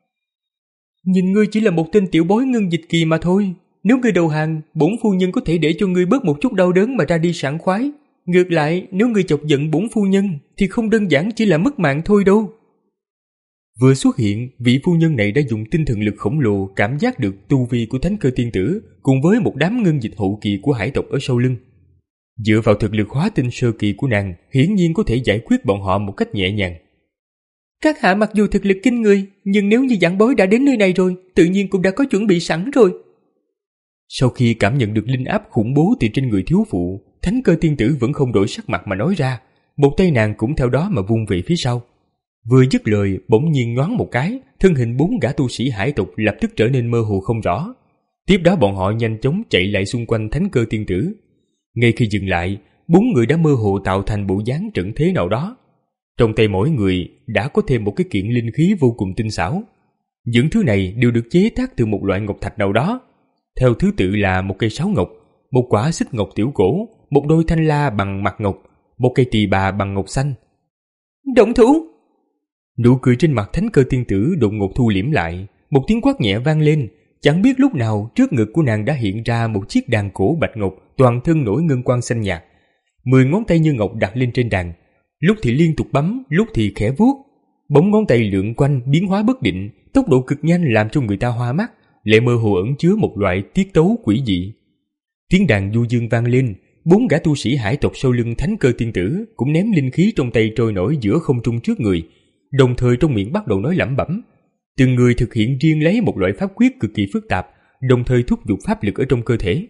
Nhìn ngươi chỉ là một tên tiểu bối ngưng dịch kỳ mà thôi. Nếu ngươi đầu hàng, bổn phu nhân có thể để cho ngươi bớt một chút đau đớn mà ra đi sảng khoái. Ngược lại, nếu ngươi chọc giận bổn phu nhân thì không đơn giản chỉ là mất mạng thôi đâu. Vừa xuất hiện, vị phu nhân này đã dùng tinh thần lực khổng lồ cảm giác được tu vi của Thánh Cơ Tiên Tử cùng với một đám ngân dịch hậu kỳ của hải tộc ở sau lưng. Dựa vào thực lực hóa tinh sơ kỳ của nàng, hiển nhiên có thể giải quyết bọn họ một cách nhẹ nhàng. Các hạ mặc dù thực lực kinh người, nhưng nếu như giảng bối đã đến nơi này rồi, tự nhiên cũng đã có chuẩn bị sẵn rồi. Sau khi cảm nhận được linh áp khủng bố từ trên người thiếu phụ, Thánh Cơ Tiên Tử vẫn không đổi sắc mặt mà nói ra, một tay nàng cũng theo đó mà vung về phía sau. Vừa dứt lời, bỗng nhiên nhoáng một cái, thân hình bốn gã tu sĩ hải tộc lập tức trở nên mơ hồ không rõ. Tiếp đó bọn họ nhanh chóng chạy lại xung quanh Thánh Cơ Tiên Tử. Ngay khi dừng lại, bốn người đã mơ hồ tạo thành bộ dáng trận thế nào đó. Trong tay mỗi người đã có thêm một cái kiện linh khí vô cùng tinh xảo. Những thứ này đều được chế tác từ một loại ngọc thạch nào đó. Theo thứ tự là một cây sáo ngọc, một quả xích ngọc tiểu cổ, một đôi thanh la bằng mặt ngọc, một cây tỳ bà bằng ngọc xanh. Động thủ! Nụ cười trên mặt Thánh Cơ Tiên Tử đột ngột thu liễm lại, một tiếng quát nhẹ vang lên. Chẳng biết lúc nào trước ngực của nàng đã hiện ra một chiếc đàn cổ bạch ngọc toàn thân nổi ngân quang xanh nhạt. Mười ngón tay như ngọc đặt lên trên đàn, lúc thì liên tục bấm, lúc thì khẽ vuốt. Bóng ngón tay lượn quanh biến hóa bất định, tốc độ cực nhanh làm cho người ta hoa mắt, lại mơ hồ ẩn chứa một loại tiết tấu quỷ dị. Tiếng đàn du dương vang lên, bốn gã tu sĩ hải tộc sau lưng Thánh Cơ Tiên Tử cũng ném linh khí trong tay trôi nổi giữa không trung trước người, đồng thời trong miệng bắt đầu nói lẩm bẩm. Từng người thực hiện riêng lấy một loại pháp quyết cực kỳ phức tạp, đồng thời thúc giục pháp lực ở trong cơ thể.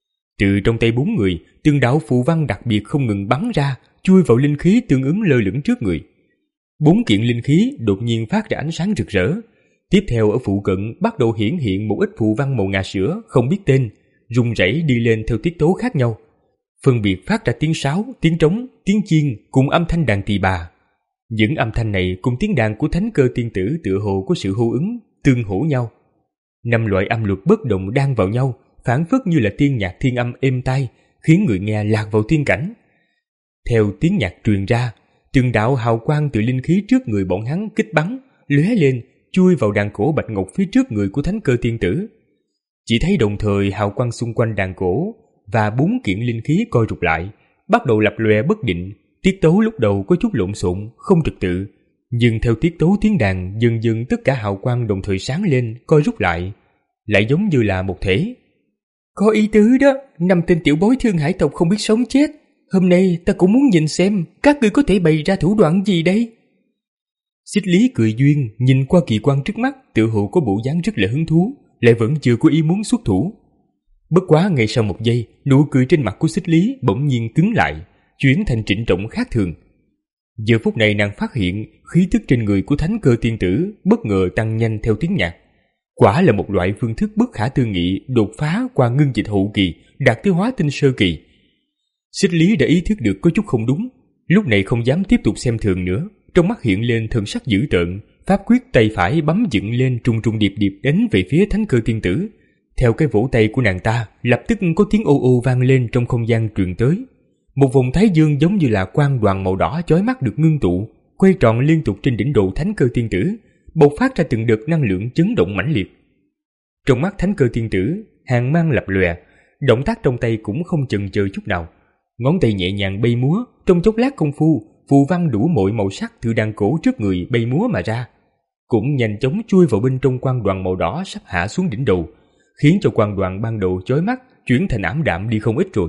Từ trong tay bốn người, từng đạo phù văn đặc biệt không ngừng bắn ra, chui vào linh khí tương ứng lơ lửng trước người. Bốn kiện linh khí đột nhiên phát ra ánh sáng rực rỡ. Tiếp theo ở phụ cận bắt đầu hiển hiện một ít phù văn màu ngà sữa không biết tên, rung rẩy đi lên theo tiết tấu khác nhau, phân biệt phát ra tiếng sáo, tiếng trống, tiếng chiên cùng âm thanh đàn tỳ bà. Những âm thanh này cùng tiếng đàn của Thánh Cơ Tiên Tử tựa hồ có sự hô ứng, tương hỗ nhau. Năm loại âm luật bất đồng đan vào nhau, phảng phất như là tiên nhạc thiên âm êm tai, khiến người nghe lạc vào tiên cảnh. Theo tiếng nhạc truyền ra, từng đạo hào quang từ linh khí trước người bọn hắn kích bắn, lóe lên, chui vào đàn cổ bạch ngọc phía trước người của Thánh Cơ Tiên Tử. Chỉ thấy đồng thời hào quang xung quanh đàn cổ và bốn kiện linh khí co rụt lại, bắt đầu lập lòe bất định. Tiết tấu lúc đầu có chút lộn xộn, không trật tự, nhưng theo tiết tấu tiếng đàn, dần dần tất cả hào quang đồng thời sáng lên, co rút lại, lại giống như là một thể. Có ý tứ đó, năm tên tiểu bối thương hải tộc không biết sống chết. Hôm nay ta cũng muốn nhìn xem các ngươi có thể bày ra thủ đoạn gì đây. Xích Lý cười duyên, nhìn qua kỳ quan trước mắt, tựa hồ có bộ dáng rất là hứng thú, lại vẫn chưa có ý muốn xuất thủ. Bất quá ngay sau một giây, nụ cười trên mặt của Xích Lý bỗng nhiên cứng lại, chuyển thành trịnh trọng khác thường. Giờ phút này nàng phát hiện khí tức trên người của Thánh Cơ Tiên Tử bất ngờ tăng nhanh theo tiếng nhạc. Quả là một loại phương thức bất khả tư nghị đột phá qua ngưng dịch hậu kỳ đạt tới hóa tinh sơ kỳ. Xích Lý đã ý thức được có chút không đúng, lúc này không dám tiếp tục xem thường nữa, trong mắt hiện lên thần sắc dữ tợn, pháp quyết tay phải bấm dựng lên trùng trùng điệp điệp đánh về phía Thánh Cơ Tiên Tử. Theo cái vỗ tay của nàng ta, lập tức có tiếng ô ô vang lên trong không gian truyền tới. Một vòng thái dương giống như là quang đoàn màu đỏ chói mắt được ngưng tụ, quay tròn liên tục trên đỉnh đầu Thánh Cơ Tiên Tử, bộc phát ra từng đợt năng lượng chấn động mãnh liệt. Trong mắt Thánh Cơ Tiên Tử, hàn mang lập lòe, động tác trong tay cũng không chần chừ chút nào, ngón tay nhẹ nhàng bay múa, trong chốc lát công phu, phù văn đủ mọi màu sắc từ đàn cổ trước người bay múa mà ra, cũng nhanh chóng chui vào bên trong quang đoàn màu đỏ sắp hạ xuống đỉnh đầu, khiến cho quang đoàn ban đầu chói mắt chuyển thành ảm đạm đi không ít rồi.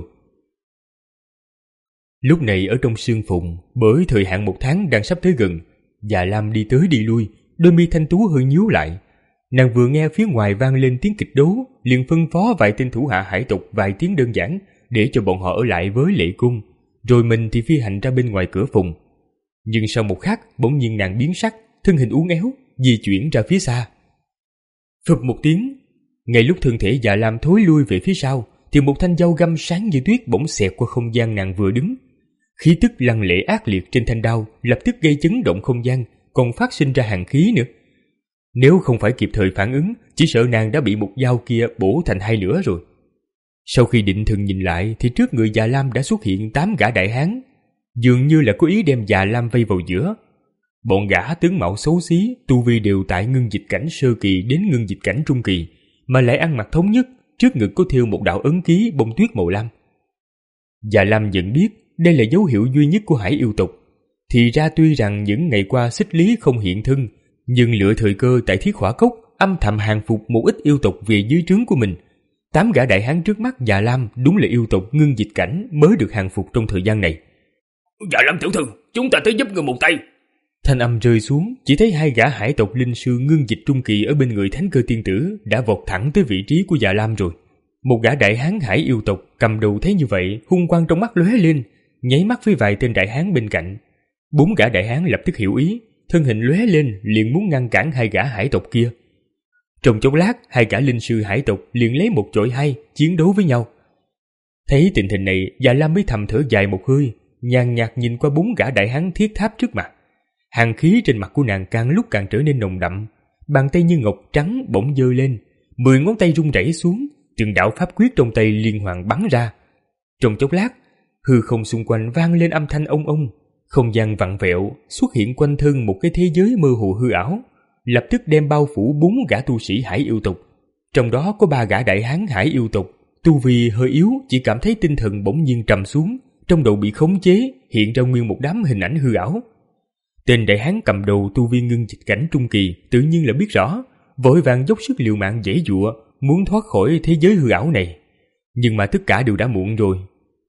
Lúc này ở trong sương phùng, bởi thời hạn một tháng đang sắp tới gần, Già Lam đi tới đi lui, đôi mi thanh tú hơi nhíu lại. Nàng vừa nghe phía ngoài vang lên tiếng kịch đấu, liền phân phó vài tên thủ hạ hải tộc vài tiếng đơn giản để cho bọn họ ở lại với Lệ Cung, rồi mình thì phi hành ra bên ngoài cửa phùng. Nhưng sau một khắc, bỗng nhiên nàng biến sắc, thân hình uốn éo, di chuyển ra phía xa. Phập một tiếng, ngay lúc thân thể Già Lam thối lui về phía sau, thì một thanh dao găm sáng như tuyết bỗng xẹt qua không gian nàng vừa đứng. Khí tức lăng lệ ác liệt trên thanh đao lập tức gây chấn động không gian, còn phát sinh ra hàn khí nữa. Nếu không phải kịp thời phản ứng, chỉ sợ nàng đã bị một dao kia bổ thành hai nửa rồi. Sau khi định thần nhìn lại thì trước người Già Lam đã xuất hiện tám gã đại hán, dường như là có ý đem Già Lam vây vào giữa. Bọn gã tướng mạo xấu xí, tu vi đều tại ngưng dịch cảnh sơ kỳ đến ngưng dịch cảnh trung kỳ, mà lại ăn mặc thống nhất, trước ngực có thêu một đạo ấn ký bông tuyết màu lam. Già Lam nhận biết đây là dấu hiệu duy nhất của hải yêu tộc. Thì ra tuy rằng những ngày qua Xích Lý không hiện thân, nhưng lựa thời cơ tại Thiết Hỏa Cốc âm thầm hàng phục một ít yêu tộc về dưới trướng của mình. Tám gã đại hán trước mắt Già Lam đúng là yêu tộc ngưng dịch cảnh mới được hàng phục trong thời gian này. Già Lam tiểu thư, chúng ta tới giúp người một tay. Thanh âm rơi xuống, chỉ thấy hai gã hải tộc linh sư ngưng dịch trung kỳ ở bên người Thánh Cơ Tiên Tử đã vọt thẳng tới vị trí của Già Lam rồi. Một gã đại hán hải yêu tộc cầm đầu thấy như vậy, hung quang trong mắt lóe lên, nháy mắt với vài tên đại hán bên cạnh. Bốn gã đại hán lập tức hiểu ý, thân hình lóe lên liền muốn ngăn cản hai gã hải tộc kia. Trong chốc lát, hai gã linh sư hải tộc liền lấy một chọi hai chiến đấu với nhau. Thấy tình hình này, Già Lam mới thầm thở dài một hơi, nhàn nhạt nhìn qua bốn gã đại hán thiết tháp trước mặt. Hàn khí trên mặt của nàng càng lúc càng trở nên nồng đậm, bàn tay như ngọc trắng bỗng giơ lên, mười ngón tay rung rẩy xuống, từng đạo pháp quyết trong tay liên hoàn bắn ra. Trong chốc lát, hư không xung quanh vang lên âm thanh ông ông, không gian vặn vẹo, xuất hiện quanh thân một cái thế giới mơ hồ hư ảo, lập tức đem bao phủ bốn gã tu sĩ hải yêu tộc. Trong đó có ba gã đại hán hải yêu tộc, tu vi hơi yếu, chỉ cảm thấy tinh thần bỗng nhiên trầm xuống, trong đầu bị khống chế, hiện ra nguyên một đám hình ảnh hư ảo. Tên đại hán cầm đầu tu vi ngưng dịch cảnh trung kỳ tự nhiên là biết rõ, vội vàng dốc sức liều mạng giãy giụa, muốn thoát khỏi thế giới hư ảo này. Nhưng mà tất cả đều đã muộn rồi.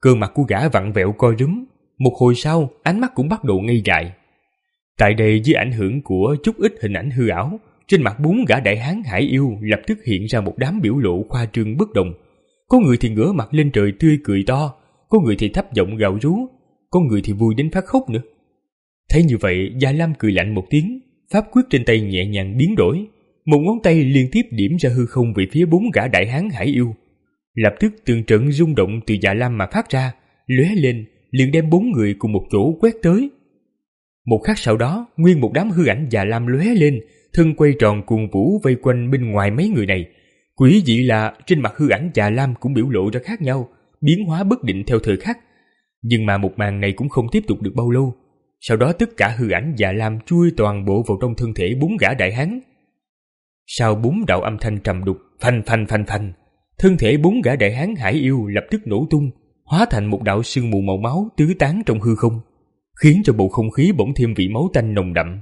Cơ mặt của gã vặn vẹo co rúm, một hồi sau ánh mắt cũng bắt đầu ngây dại. Tại đây dưới ảnh hưởng của chút ít hình ảnh hư ảo, trên mặt bốn gã đại hán hải yêu lập tức hiện ra một đám biểu lộ khoa trương bất đồng. Có người thì ngửa mặt lên trời tươi cười to, có người thì thấp giọng gào rú, có người thì vui đến phát khóc nữa. Thấy như vậy, Già Lam cười lạnh một tiếng, pháp quyết trên tay nhẹ nhàng biến đổi, một ngón tay liên tiếp điểm ra hư không về phía bốn gã đại hán hải yêu. Lập tức từng trận rung động từ Già Lam mà phát ra, lóe lên, liền đem bốn người cùng một chỗ quét tới. Một khắc sau đó, nguyên một đám hư ảnh Già Lam lóe lên, thân quay tròn cuồng vũ vây quanh bên ngoài mấy người này. Quỷ dị là trên mặt hư ảnh Già Lam cũng biểu lộ ra khác nhau, biến hóa bất định theo thời khắc. Nhưng mà một màn này cũng không tiếp tục được bao lâu. Sau đó tất cả hư ảnh Già Lam chui toàn bộ vào trong thân thể bốn gã đại hán. Sau bốn đạo âm thanh trầm đục, phanh phanh phanh phanh, thân thể bốn gã đại hán hải yêu lập tức nổ tung, hóa thành một đạo sương mù màu máu tứ tán trong hư không, khiến cho bầu không khí bỗng thêm vị máu tanh nồng đậm.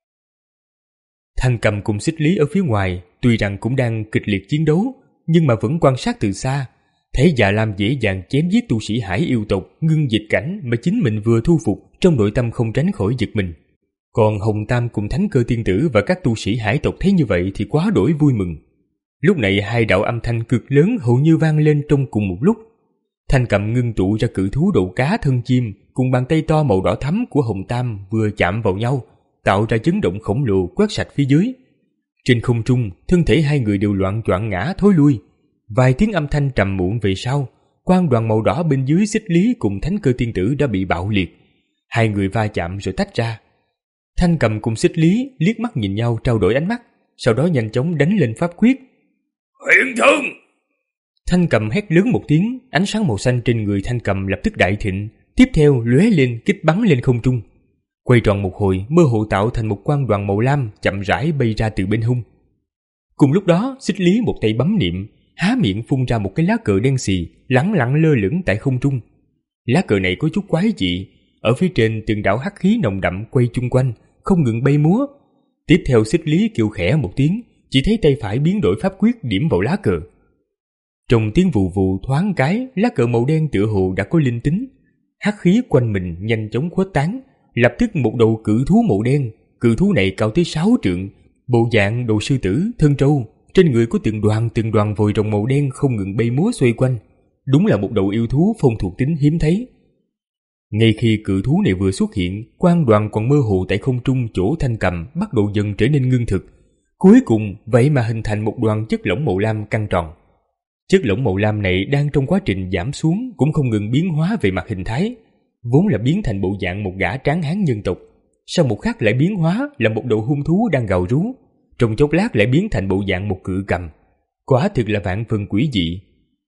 Thanh Cầm cùng Xích Lý ở phía ngoài tuy rằng cũng đang kịch liệt chiến đấu, nhưng mà vẫn quan sát từ xa, thấy Già Lam dễ dàng chém giết tu sĩ hải yêu tộc ngưng dịch cảnh mà chính mình vừa thu phục, trong nội tâm không tránh khỏi giật mình. Còn Hồng Tam cùng Thánh Cơ Tiên Tử và các tu sĩ hải tộc thấy như vậy thì quá đổi vui mừng. Lúc này hai đạo âm thanh cực lớn hầu như vang lên trong cùng một lúc. Thanh Cầm ngưng tụ ra cự thú đầu cá thân chim cùng bàn tay to màu đỏ thắm của Hồng Tam vừa chạm vào nhau, tạo ra chấn động khổng lồ quét sạch phía dưới. Trên không trung, thân thể hai người đều loạn choạng ngã thối lui. Vài tiếng âm thanh trầm muộn về sau, quang đoàn màu đỏ bên dưới Xích Lý cùng Thánh Cơ Tiên Tử đã bị bạo liệt. Hai người va chạm rồi tách ra. Thanh Cầm cùng Xích Lý liếc mắt nhìn nhau trao đổi ánh mắt, sau đó nhanh chóng đánh lên pháp quyết. Huyền Thương! Thanh Cầm hét lớn một tiếng, ánh sáng màu xanh trên người Thanh Cầm lập tức đại thịnh, tiếp theo lóe lên kích bắn lên không trung. Quay tròn một hồi, mơ hồ tạo thành một quang đoàn màu lam chậm rãi bay ra từ bên hông. Cùng lúc đó, Xích Lý một tay bấm niệm, há miệng phun ra một cái lá cờ đen xì, lẳng lặng lơ lửng tại không trung. Lá cờ này có chút quái dị, ở phía trên từng đạo hắc khí nồng đậm quay chung quanh, không ngừng bay múa. Tiếp theo Xích Lý kêu khẽ một tiếng, chỉ thấy tay phải biến đổi pháp quyết điểm vào lá cờ. Trong tiếng vù vù thoáng cái, lá cờ màu đen tựa hồ đã có linh tính. Hắc khí quanh mình nhanh chóng khuếch tán, lập tức một đầu cự thú màu đen. Cự thú này cao tới sáu trượng, bộ dạng đầu sư tử, thân trâu, trên người có từng đoàn từng đoàn vòi rồng màu đen không ngừng bay múa xoay quanh. Đúng là một đầu yêu thú phong thuộc tính hiếm thấy. Ngay khi cự thú này vừa xuất hiện, quang đoàn còn mơ hồ tại không trung chỗ Thanh Cầm bắt đầu dần trở nên ngưng thực. Cuối cùng vậy mà hình thành một đoàn chất lỏng màu lam căng tròn. Chất lỏng màu lam này đang trong quá trình giảm xuống cũng không ngừng biến hóa về mặt hình thái, vốn là biến thành bộ dạng một gã tráng hán nhân tộc, sau một khắc lại biến hóa là một đầu hung thú đang gào rú, trong chốc lát lại biến thành bộ dạng một cự cầm. Quả thực là vạn phần quỷ dị.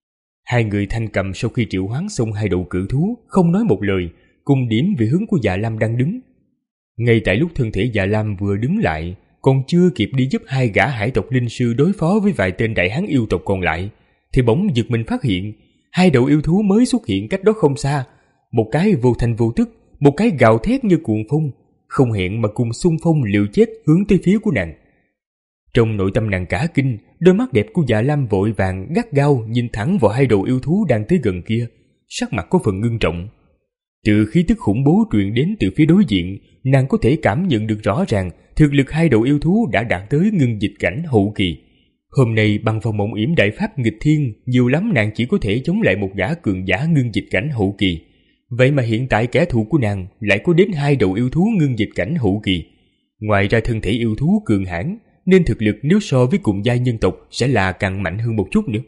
Hai người Thanh Cầm sau khi triệu hoán xong hai đầu cự thú, không nói một lời, cùng điểm về hướng của Già Lam đang đứng. Ngay tại lúc thân thể Già Lam vừa đứng lại, còn chưa kịp đi giúp hai gã hải tộc linh sư đối phó với vài tên đại hán yêu tộc còn lại, thì bỗng giật mình phát hiện hai đầu yêu thú mới xuất hiện cách đó không xa. Một cái vô thành vô tức, một cái gào thét như cuồng phong, không hẹn mà cùng xung phong liều chết hướng tới phía của nàng. Trong nội tâm nàng cả kinh, đôi mắt đẹp của Dạ Lam vội vàng gắt gao nhìn thẳng vào hai đầu yêu thú đang tới gần kia, sắc mặt có phần ngưng trọng. Từ khí tức khủng bố truyền đến từ phía đối diện, nàng có thể cảm nhận được rõ ràng thực lực hai đầu yêu thú đã đạt tới ngưng dịch cảnh hậu kỳ. Hôm nay bằng vào mộng yểm đại pháp nghịch thiên, nhiều lắm nàng chỉ có thể chống lại một gã cường giả ngưng dịch cảnh hậu kỳ. Vậy mà hiện tại kẻ thù của nàng lại có đến hai đầu yêu thú ngưng dịch cảnh hậu kỳ. Ngoài ra thân thể yêu thú cường hãn, nên thực lực nếu so với cùng giai nhân tộc sẽ là càng mạnh hơn một chút nữa.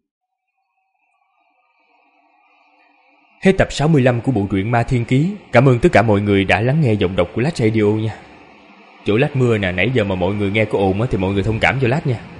Hết tập sáu mươi lăm của bộ truyện Ma Thiên Ký. Cảm ơn tất cả mọi người đã lắng nghe giọng đọc của Lát Radio nha. Chỗ Lát mưa nè, nãy giờ mà mọi người nghe có ồn thì mọi người thông cảm cho Lát nha.